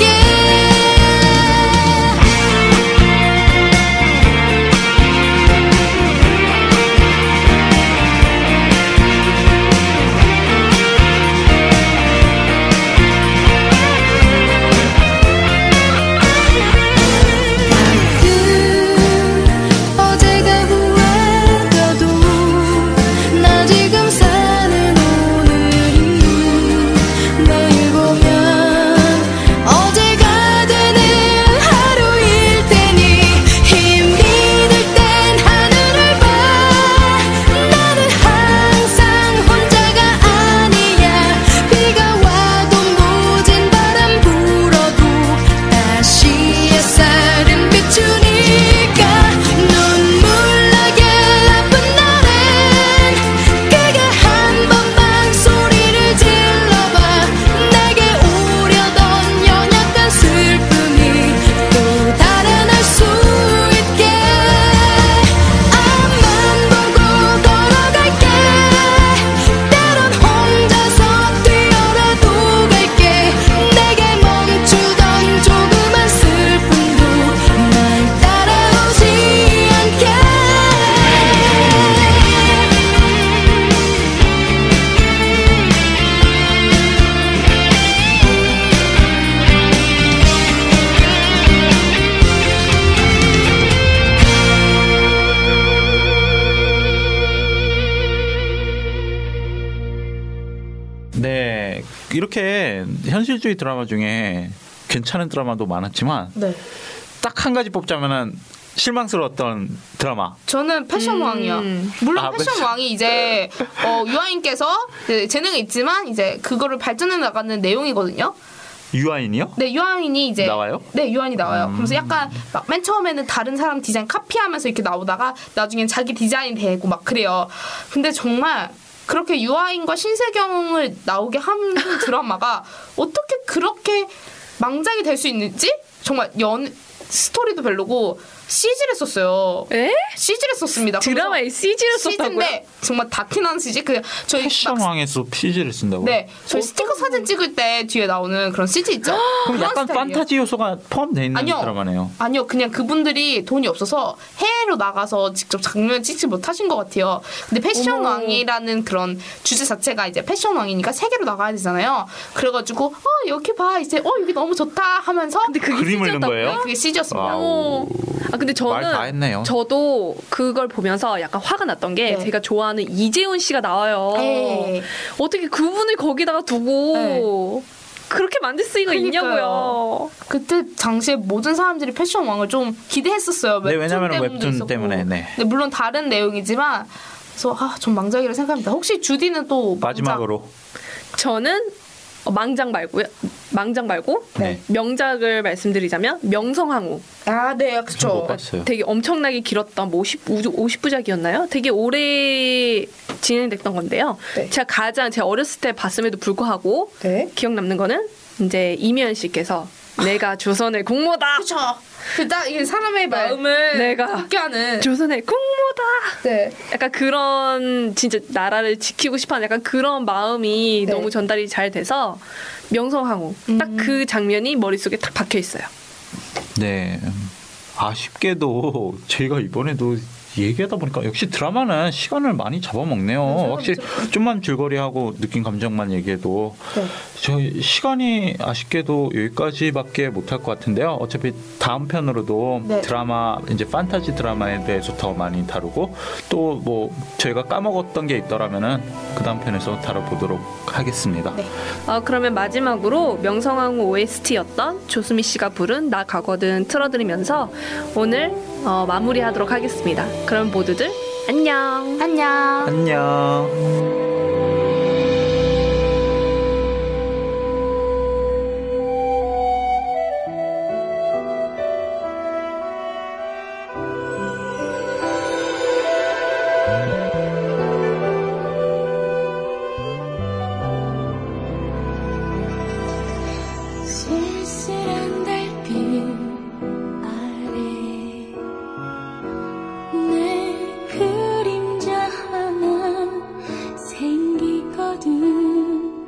가끔 어제가 후회돼도 나 지금 사는 오늘이 내일 보면 어제가 되는 하루일 테니 힘이 들 땐 하늘을 봐 나는 항상 혼자가 아니야 비가 와도 모진 바람 불어도 다시 햇살은 비추니까 눈물 나게 아픈 날엔 크게 한 번만 소리를 질러봐 내게 오려던 연약한 슬픔이 또 달아날 수 있게 앞만 보고 걸어갈게 때론 혼자서 뛰어라도 갈게 내게 멈추던 조그만 슬픔도 날 따라오지 않게 네, 이렇게 현실주의 드라마 중에 괜찮은 드라마도 많았지만 네. 딱 한 가지 뽑자면은 실망스러웠던 드라마. 저는 패션 음. 왕이요. 물론 아, 패션 패션. 왕이 이제 어, 유아인께서 이제 재능이 있지만 이제 그거를 발전해 나가는 내용이거든요. 유아인이요? 네, 유아인이 이제 나와요? 네, 유아인이 나와요. 음. 그래서 약간 막 맨 처음에는 다른 사람 디자인 카피하면서 이렇게 나오다가 나중엔 자기 디자인 되고 막 그래요. 근데 정말 그렇게 유아인과 신세경을 나오게 하는 드라마가 어떻게 그렇게 망작이 될 수 있는지 정말 연 스토리도 별로고 씨지를 에? 씨지를 썼습니다. 드라마에 씨지를 썼다고요? 씨지인데 정말 다 티나는 씨지. 그 저희 막 패션왕에서 피지를 쓴다고요? 네, 저희 스티커 사진 찍을 때 뒤에 나오는 그런 씨지 있죠? 그럼 그런 약간 스타일이에요. 판타지 요소가 포함되어 있는 아니요. 드라마네요. 아니요, 그냥 그분들이 돈이 없어서 해외로 나가서 직접 장면 찍지 못하신 것 같아요. 근데 패션 어머. 왕이라는 그런 주제 자체가 이제 패션 왕이니까 세계로 나가야 되잖아요. 그래가지고 어 여기 봐 이제 어 여기 너무 좋다 하면서 근데 그게 그림을 넣은 씨지였다고요? 거예요? 그게 씨지였습니다. 와우. 아 근데 저는 말 다 했네요. 저도 그걸 보면서 약간 화가 났던 게 네. 제가 좋아하는 이재훈 씨가 나와요. 네. 어떻게 그분을 거기다가 두고 그렇게 만들 수가 그러니까요. 있냐고요. 그때 당시에 모든 사람들이 패션 왕을 좀 기대했었어요. 네, 웹툰 왜냐면은 때문도 웹툰 있었고. 때문에, 네. 근데 물론 다른 내용이지만 그래서 아, 좀 망작이라 생각합니다. 혹시 주디는 또 망작- 마지막으로 저는 어, 망작 말고요. 망작 말고 네. 명작을 말씀드리자면 명성황후. 아, 네, 못 그렇죠. 봤어요. 되게 엄청나게 길었던 뭐 오십, 오십 부작이었나요? 되게 오래 진행됐던 건데요. 네. 제가 가장 제가 어렸을 때 봤음에도 불구하고 네. 기억 남는 거는 이제 이면 씨께서 내가 조선의 공모다. 그렇죠. 그딱 이 사람의 마음을 내가 함께 하는 조선의 공모다. 네. 약간 그런 진짜 나라를 지키고 싶어하는 약간 그런 마음이 네. 너무 전달이 잘 돼서 명성황후 딱 그 장면이 머릿속에 딱 박혀 있어요. 네. 아쉽게도 저희가 이번에도 얘기하다 보니까 역시 드라마는 시간을 많이 잡아먹네요. 확실히 좀만 줄거리하고 느낀 감정만 얘기해도 네. 저희 시간이 아쉽게도 여기까지밖에 못할 것 같은데요. 어차피 다음 편으로도 네. 드라마 이제 판타지 드라마에 대해서 더 많이 다루고 또 뭐 저희가 까먹었던 게 있더라면은 그 다음 편에서 다뤄보도록 하겠습니다. 네. 어, 그러면 마지막으로 명성황후 오에스티였던 조수미 씨가 부른 나 가거든 틀어드리면서 오늘 어, 마무리하도록 하겠습니다. 그럼 모두들 안녕. 안녕. 안녕. 쓸쓸한 달빛 아래 내 그림자 하나 생기거든.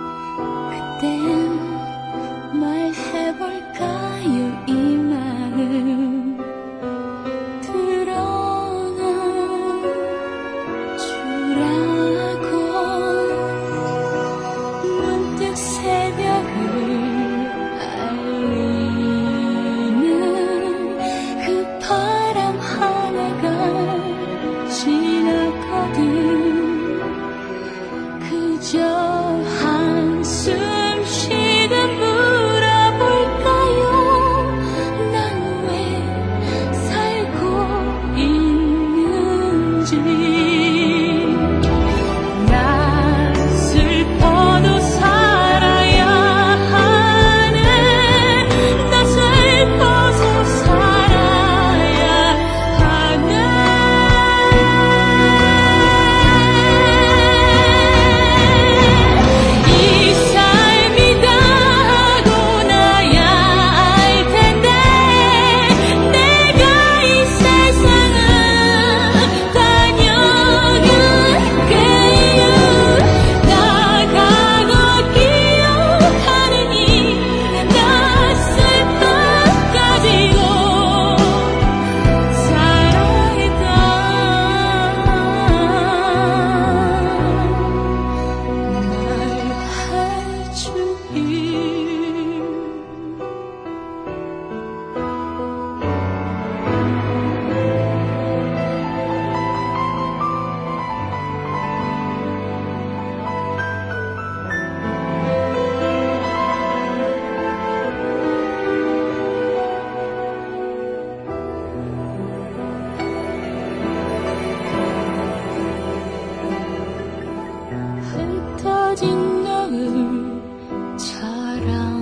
그땐 말해볼까요 이 마음 드러나 주라고. 문득 새벽을 알리는 그 바람 하나가 지나거든. 그저 한숨 쉬는 것처럼